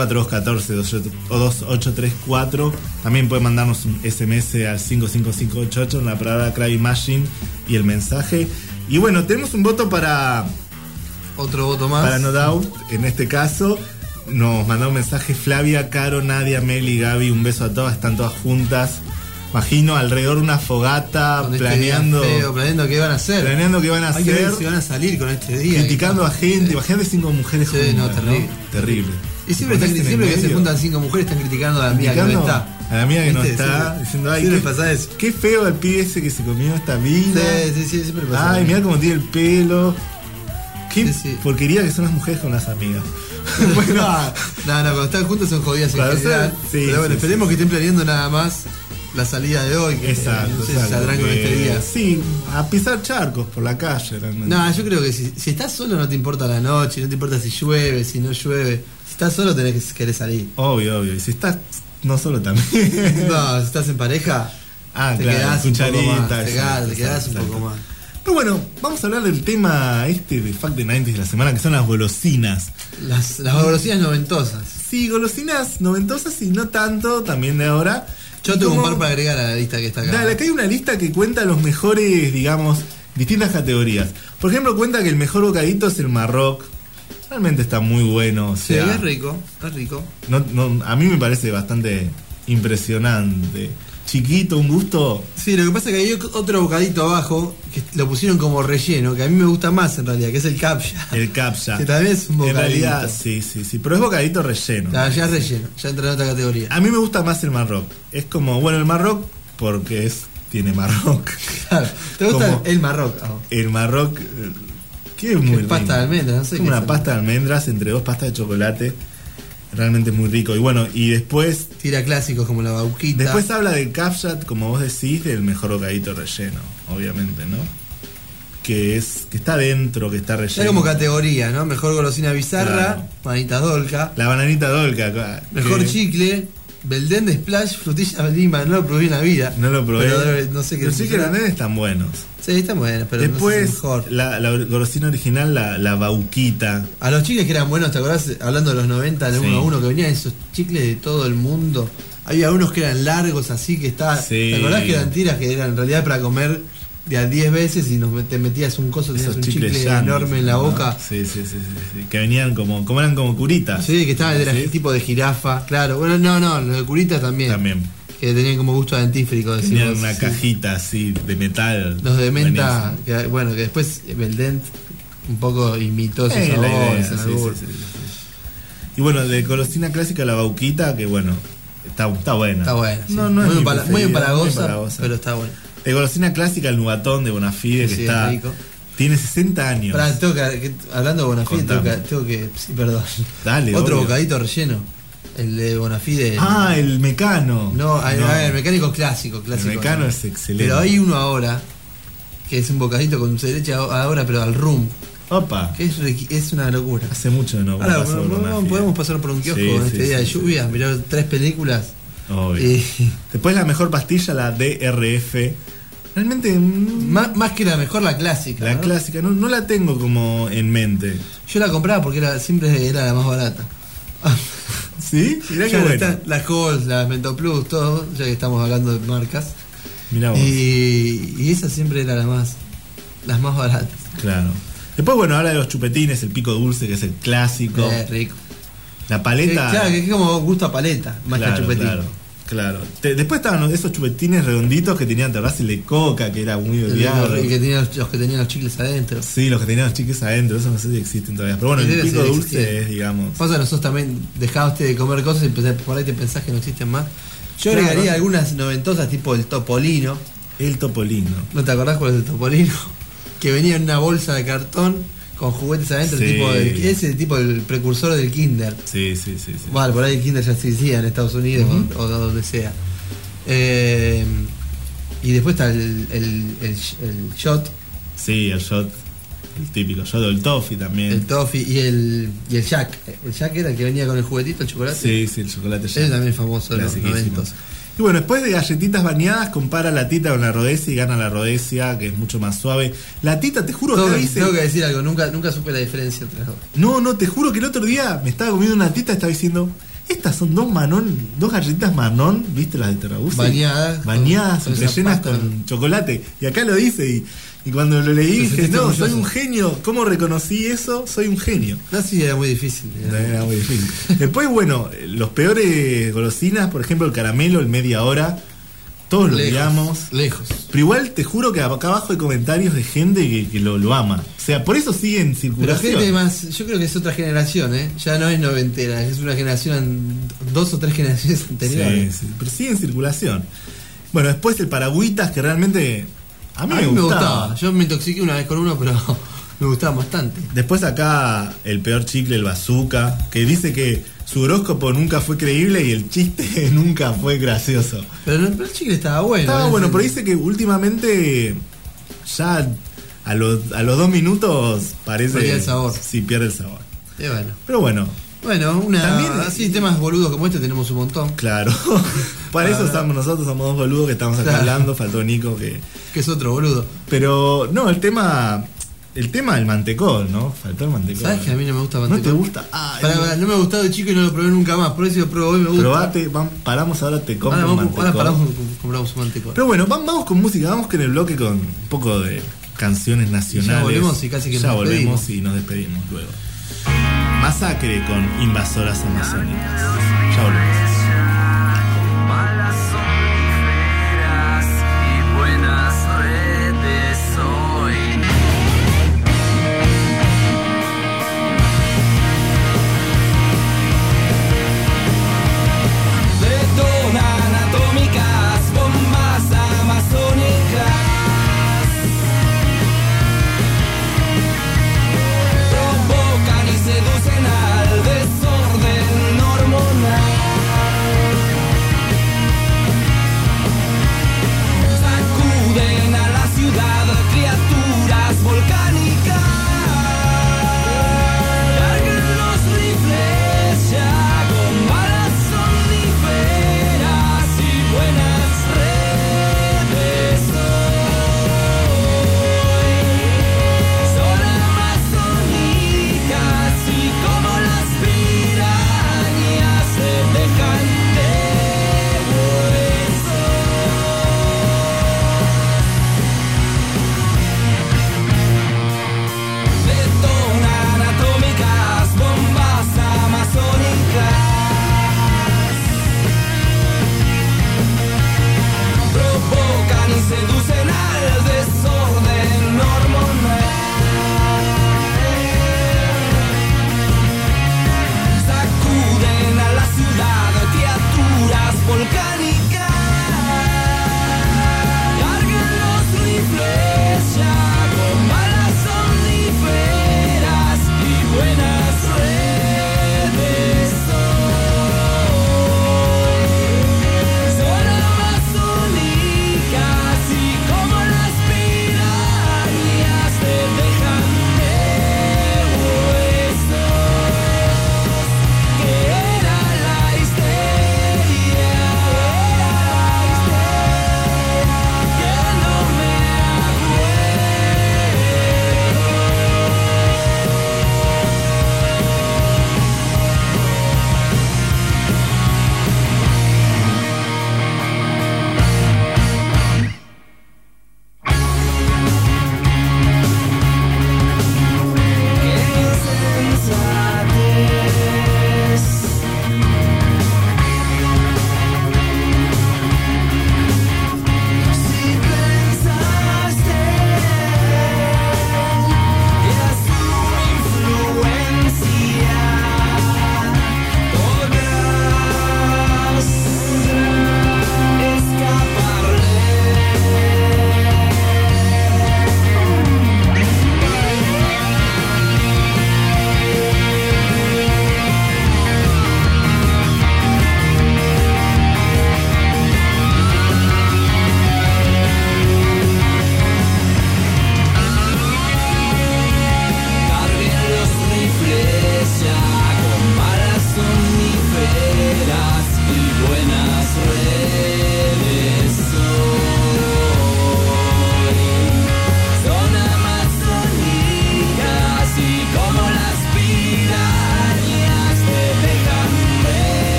Speaker 1: 4214-2834. También pueden mandarnos un SMS al 55588 en la palabra Cry Machine y el mensaje. Y bueno, tenemos un voto para...
Speaker 2: Otro voto más.
Speaker 1: Para No Doubt, en este caso. Nos mandó un mensaje Flavia, Caro, Nadia, Meli, Gaby, un beso a todas, están todas juntas. Imagino alrededor de una fogata,
Speaker 2: con
Speaker 1: planeando.
Speaker 2: Este feo, planeando qué van a hacer.
Speaker 1: Planeando qué van a hacer.
Speaker 2: Hay que ver si van a salir con este día.
Speaker 1: Criticando a gente. Imagínate 5 mujeres juntas.
Speaker 2: No, terrible.
Speaker 1: ¿No? Terrible.
Speaker 2: Y siempre que se juntan 5 mujeres están criticando a la amiga que no está.
Speaker 1: A la amiga que no está, diciendo, ay,
Speaker 2: pasa eso.
Speaker 1: Qué feo el pibe ese que se comió esta mina.
Speaker 2: Sí, siempre pasa.
Speaker 1: Ay, mirá cómo tiene el pelo. Qué porquería que son las mujeres con las amigas.
Speaker 2: Bueno, no, cuando están juntos son jodidas en general. Pero bueno, esperemos que estén planeando nada más la salida de hoy. Que
Speaker 1: exacto.
Speaker 2: No sé si saldrán con este día.
Speaker 1: Sí, a pisar charcos por la calle realmente.
Speaker 2: No, yo creo que si estás solo no te importa la noche, no te importa si llueve, si no llueve. Si estás solo tenés que querer salir.
Speaker 1: Obvio. Y si estás no solo también.
Speaker 2: No, si estás en pareja,
Speaker 1: te quedás un poco más.
Speaker 2: Te quedás un poco más.
Speaker 1: Pero bueno, vamos a hablar del tema de Fact the 90s de la semana, que son las golosinas.
Speaker 2: Las golosinas noventosas.
Speaker 1: Sí, golosinas noventosas y no tanto, también de ahora.
Speaker 2: Yo tengo un par para agregar a la lista que está acá.
Speaker 1: Dale, acá hay una lista que cuenta los mejores, digamos, distintas categorías. Por ejemplo, cuenta que el mejor bocadito es el Marroc. Realmente está muy bueno. O sea,
Speaker 2: sí, es rico.
Speaker 1: A mí me parece bastante impresionante. Chiquito, un gusto.
Speaker 2: Sí, lo que pasa es que hay otro bocadito abajo que lo pusieron como relleno, que a mí me gusta más en realidad, que es el capcha.
Speaker 1: El capcha.
Speaker 2: Que también es un bocadito.
Speaker 1: En realidad, sí, pero es bocadito relleno.
Speaker 2: Ya es relleno, ya entra en otra categoría.
Speaker 1: A mí me gusta más el Marroc. Es como, bueno, el Marroc porque tiene Marroc.
Speaker 2: Claro, ¿te gusta el Marroc?
Speaker 1: Oh. El Marroc, que es muy rico.
Speaker 2: Pasta de almendras, no sé.
Speaker 1: Como una pasta de almendras entre 2 pastas de chocolate. Realmente es muy rico. Y bueno, y después...
Speaker 2: Tira clásicos como la bauquita.
Speaker 1: Después habla del capchat, como vos decís, del mejor bocadito relleno, obviamente, ¿no? Que está dentro, que está relleno.
Speaker 2: Es como categoría, ¿no? Mejor golosina bizarra, claro. Bananita dolca.
Speaker 1: La bananita dolca.
Speaker 2: Mejor chicle, Belden de Splash, frutilla lima. No lo probé en la vida.
Speaker 1: No lo probé.
Speaker 2: Pero no sé qué.
Speaker 1: Los chicles Belden están buenos.
Speaker 2: Sí, están buenos, pero
Speaker 1: después,
Speaker 2: no sé si mejor.
Speaker 1: La golosina original, la bauquita.
Speaker 2: A los chicles que eran buenos, ¿te acordás? Hablando de los 90, de 1 a 1, que venían esos chicles de todo el mundo. Había unos que eran largos, así que estaba. Sí. ¿Te acordás que eran tiras que eran en realidad para comer de a 10 veces y te metías un coso, tenías un chicle enorme en la boca?
Speaker 1: Sí. Que venían eran como curitas.
Speaker 2: Sí, que estaban de tipo de jirafa, claro. Bueno, no, los de curitas también. Que tenían como gusto a dentífrico.
Speaker 1: Tenían una cajita así de metal.
Speaker 2: Los de menta, que después Beldent un poco imitó ese sabor. Sí.
Speaker 1: Y bueno, de golosina clásica la bauquita, que bueno, está buena.
Speaker 2: Está buena. Sí.
Speaker 1: Muy
Speaker 2: empalagosa, pero está buena.
Speaker 1: De golosina clásica el Nugatón de Bonafide, que está rico. Tiene 60 años.
Speaker 2: Hablando de Bonafide, tengo que perdón.
Speaker 1: Dale,
Speaker 2: otro bocadito relleno. El de Bonafide.
Speaker 1: El Mecano.
Speaker 2: No, el mecánico clásico.
Speaker 1: El Mecano es excelente.
Speaker 2: Pero hay uno ahora, que es un bocadito con dulce de leche ahora, pero al rum.
Speaker 1: Opa.
Speaker 2: Que es una locura.
Speaker 1: Hace mucho no.
Speaker 2: Ahora, podemos pasar por un kiosco en este día de lluvia, mirar 3 películas.
Speaker 1: Obvio. Después la mejor pastilla, la DRF. Realmente...
Speaker 2: Más que la mejor, la clásica.
Speaker 1: La clásica, no la tengo como en mente.
Speaker 2: Yo la compraba porque siempre era la más barata.
Speaker 1: ¿Sí? Mirá que bueno.
Speaker 2: Las Halls, las Mentoplus, todo, ya que estamos hablando de marcas.
Speaker 1: Mirá vos.
Speaker 2: Y esa siempre era las más baratas.
Speaker 1: Claro. Después, bueno, habla de los chupetines, el pico dulce, que es el clásico.
Speaker 2: Rico.
Speaker 1: La paleta.
Speaker 2: Claro, que es como gusto a paleta, más que a chupetín.
Speaker 1: Claro. Después estaban esos chupetines redonditos que tenían terraza de coca, que era muy odiado.
Speaker 2: Y que tenían los que tenían los chicles adentro.
Speaker 1: Sí, los que tenían los chicles adentro, eso no sé si existen todavía. Pero bueno, el pico dulce es, digamos.
Speaker 2: Pasa, nosotros también dejaste de comer cosas y por ahí te pensás que no existen más. Yo agregaría algunas noventosas, tipo el Topolino.
Speaker 1: El Topolino.
Speaker 2: ¿No te acordás cuál es el Topolino? Que venía en una bolsa de cartón con juguetes adentro,
Speaker 1: Sí.
Speaker 2: ese tipo del precursor del Kinder.
Speaker 1: Sí.
Speaker 2: Vale, por ahí el Kinder ya existía en Estados Unidos o donde sea. Y después está el Shot.
Speaker 1: Sí, el Shot. El típico Shot, el Toffee también.
Speaker 2: El Toffee y el Jack. El Jack era el que venía con el juguetito, el chocolate.
Speaker 1: Sí, el chocolate Jack.
Speaker 2: Ese también es famoso de los 90.
Speaker 1: Y bueno, después de galletitas bañadas, compara la Tita con la Rhodesia y gana la Rhodesia, que es mucho más suave. La Tita, te juro que
Speaker 2: tengo que decir algo, nunca supe la diferencia entre las dos.
Speaker 1: No, te juro que el otro día me estaba comiendo una Tita y estaba diciendo, estas son dos galletitas Manón, ¿viste las de Terrabuzzi? Bañadas, rellenas con chocolate. Y acá lo dice y cuando lo leí dije, no, soy un genio. ¿Cómo reconocí eso? Soy un genio.
Speaker 2: No, sí, era muy difícil.
Speaker 1: Era muy difícil. Después, bueno, los peores golosinas, por ejemplo, el caramelo, el media hora, todos lo odiamos.
Speaker 2: Lejos.
Speaker 1: Pero igual te juro que acá abajo hay comentarios de gente que lo ama. O sea, por eso sigue en circulación.
Speaker 2: Pero gente más, yo creo que es otra generación, ya no es noventera, es una generación, 2 o 3 generaciones anteriores.
Speaker 1: Sí, pero sigue en circulación. Bueno, después el Paragüitas, que realmente a mí me gustaba.
Speaker 2: Yo me intoxiqué una vez con uno, pero me gustaba bastante.
Speaker 1: Después acá el peor chicle, el Bazooka, que dice que su horóscopo nunca fue creíble y el chiste nunca fue gracioso.
Speaker 2: Pero el chicle estaba bueno.
Speaker 1: Estaba bueno, pero dice que últimamente ya a los 2 minutos parece...
Speaker 2: Pierde el sabor.
Speaker 1: Sí, pierde el sabor.
Speaker 2: Bueno.
Speaker 1: Pero bueno.
Speaker 2: Bueno, también así temas boludos como este tenemos un montón.
Speaker 1: Claro. Para eso estamos nosotros, somos 2 boludos que estamos acá hablando. Faltó Nico que
Speaker 2: es otro boludo.
Speaker 1: Pero no, el tema del mantecol, ¿no? Faltó el mantecol.
Speaker 2: ¿Sabes que a mí no me gusta el mantecol?
Speaker 1: ¿No te gusta?
Speaker 2: No me ha gustado de chico y no lo probé nunca más. Por eso lo pruebo hoy, me gusta.
Speaker 1: Probate, paramos ahora, te compro un mantecol.
Speaker 2: Ahora compramos un mantecol.
Speaker 1: Pero bueno, vamos con música, vamos con el bloque con un poco de canciones nacionales.
Speaker 2: Ya volvemos y casi que
Speaker 1: ya volvemos y nos despedimos luego. Masacre con Invasoras Amazónicas. Ya volvemos.
Speaker 7: Provocan y seducen al desorden hormonal.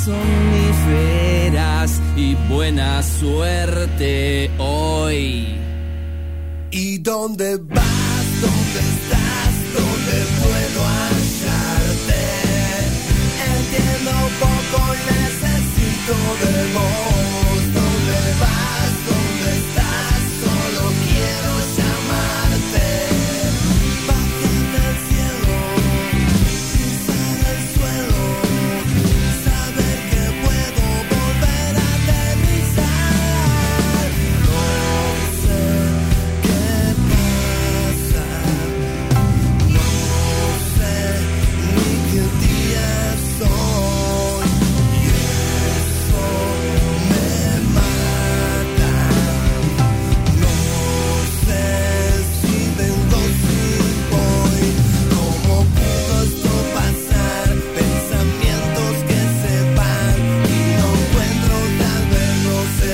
Speaker 7: somníferas y buena suerte hoy.
Speaker 5: ¿Y dónde vas? ¿Dónde estás? ¿Dónde puedo hallarte? Entiendo poco y necesito de vos. ¿Dónde vas? ¿Dónde estás? Solo quiero llamarte. Bajar del cielo, pisar el suelo, saber que puedo volver a aterrizar. No sé qué pasa, no sé ni qué día soy, y eso me mata. No sé si vengo, si voy, cómo pudo esto pasar. Pensamientos que se van y no encuentro, tal vez no sé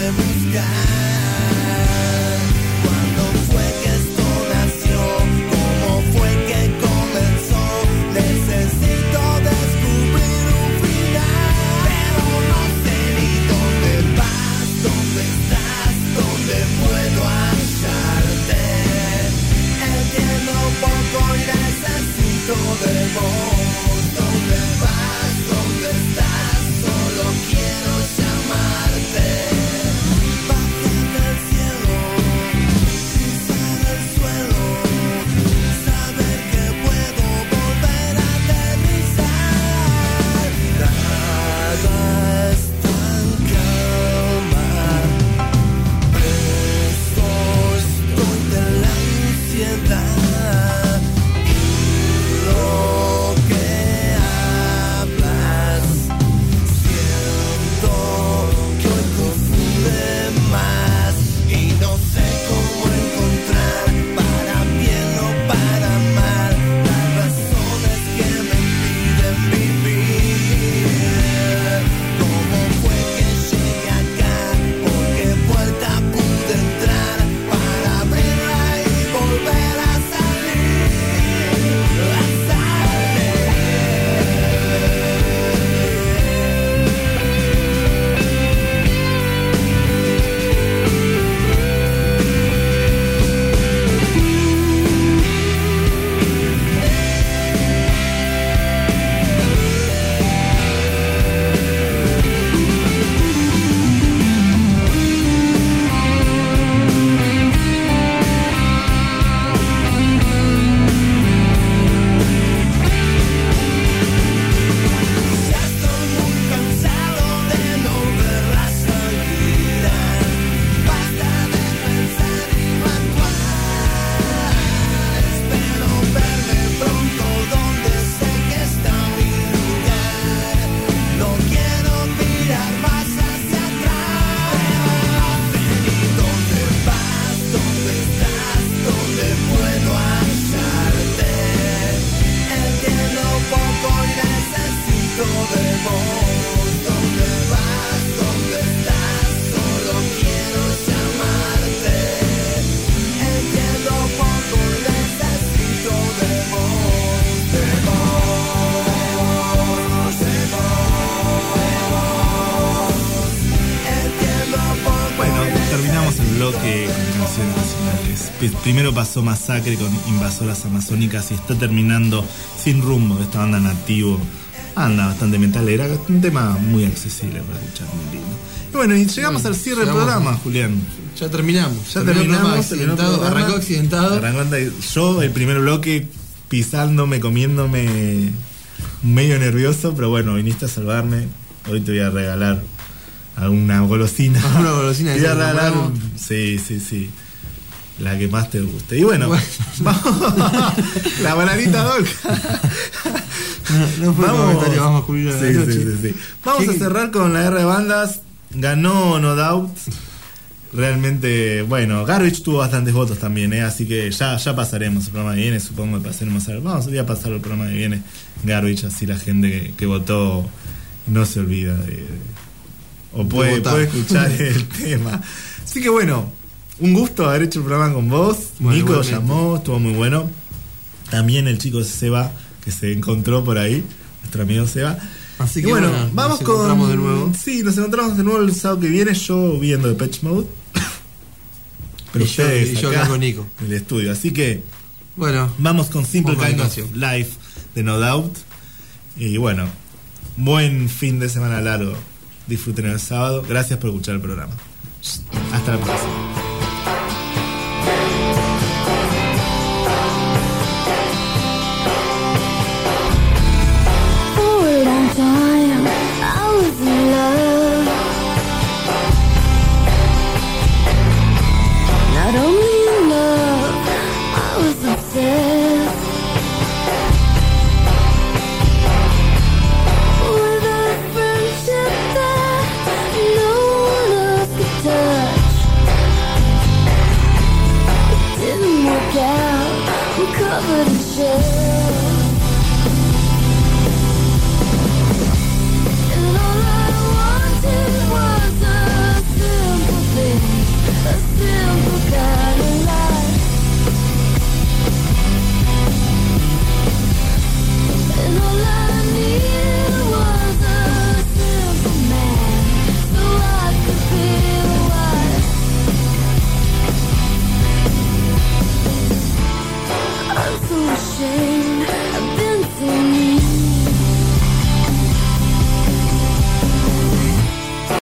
Speaker 5: buscar. ¿Cuándo fue que esto nació? ¿Cómo fue que comenzó? Necesito descubrir un final, pero no sé ni dónde vas, dónde estás, dónde puedo hallarte. Entiendo poco y necesito de vos. ¿Dónde vas? ¿Dónde estás? Solo quiero llamarte. Bajar del cielo, pisar el suelo, saber que puedo volver a aterrizar. Nada es tan calma, preso estoy de la ansiedad. Y lo que hablas, siento que hoy confunde más. Y no sé cómo encontrar, para bien o para mal, las razones que me impiden vivir. ¿Cómo fue que llegué acá? ¿Por qué puerta pude entrar? Para abrirla y volver a salir, ya estoy muy cansado de no ver la salida. Basta de pensar y no actuar. Espero verme pronto donde sé que está mi lugar. No quiero mirar más hacia atrás. No sé ni dónde vas, dónde estás, dónde puedo hallarte. Entiendo poco y necesito de vos. ¿Dónde vas? ¿Dónde estás? Solo quiero llamarte. Entiendo poco y necesito de vos, de vos, de vos. Entiendo poco.
Speaker 1: Bueno, terminamos el bloque con canciones nacionales. Primero pasó Masacre con Invasoras Amazónicas y está terminando Sin Rumbo, de esta banda Nativo. Anda bastante metalera, un tema muy accesible para escuchar, muy lindo. Y bueno, y llegamos al cierre del programa, Julián.
Speaker 2: Ya terminamos.
Speaker 1: Terminó
Speaker 2: Arrancó accidentado.
Speaker 1: Yo, el primer bloque, pisándome, comiéndome, medio nervioso, pero bueno, viniste a salvarme. Hoy te voy a regalar alguna golosina.
Speaker 2: Una golosina
Speaker 1: Te voy a regalar sí. La que más te guste. Y bueno, vamos. La bananita Dolca.
Speaker 2: No fue un comentario más masculino de la noche.
Speaker 1: Sí. Vamos a cerrar con la guerra de bandas. Ganó No Doubt. Realmente, bueno, Garbage tuvo bastantes votos también, así que ya pasaremos el programa que viene, supongo que pasaremos a ver. Voy a pasar el programa que viene Garbage, así la gente que votó no se olvida o puede escuchar el tema. Así que bueno, un gusto haber hecho el programa con vos. Bueno, Nico llamó, estuvo muy bueno. También el chico Seba, que se encontró por ahí, nuestro amigo Seba.
Speaker 2: Así que
Speaker 1: bueno, vamos con Sí, nos encontramos de nuevo el sábado que viene, yo viendo Depeche Mode. Pero
Speaker 2: y yo acá con Nico.
Speaker 1: En el estudio. Así que,
Speaker 2: bueno,
Speaker 1: vamos con Simple Kind of Life de No Doubt. Y bueno, buen fin de semana largo. Disfruten el sábado. Gracias por escuchar el programa. Hasta la próxima.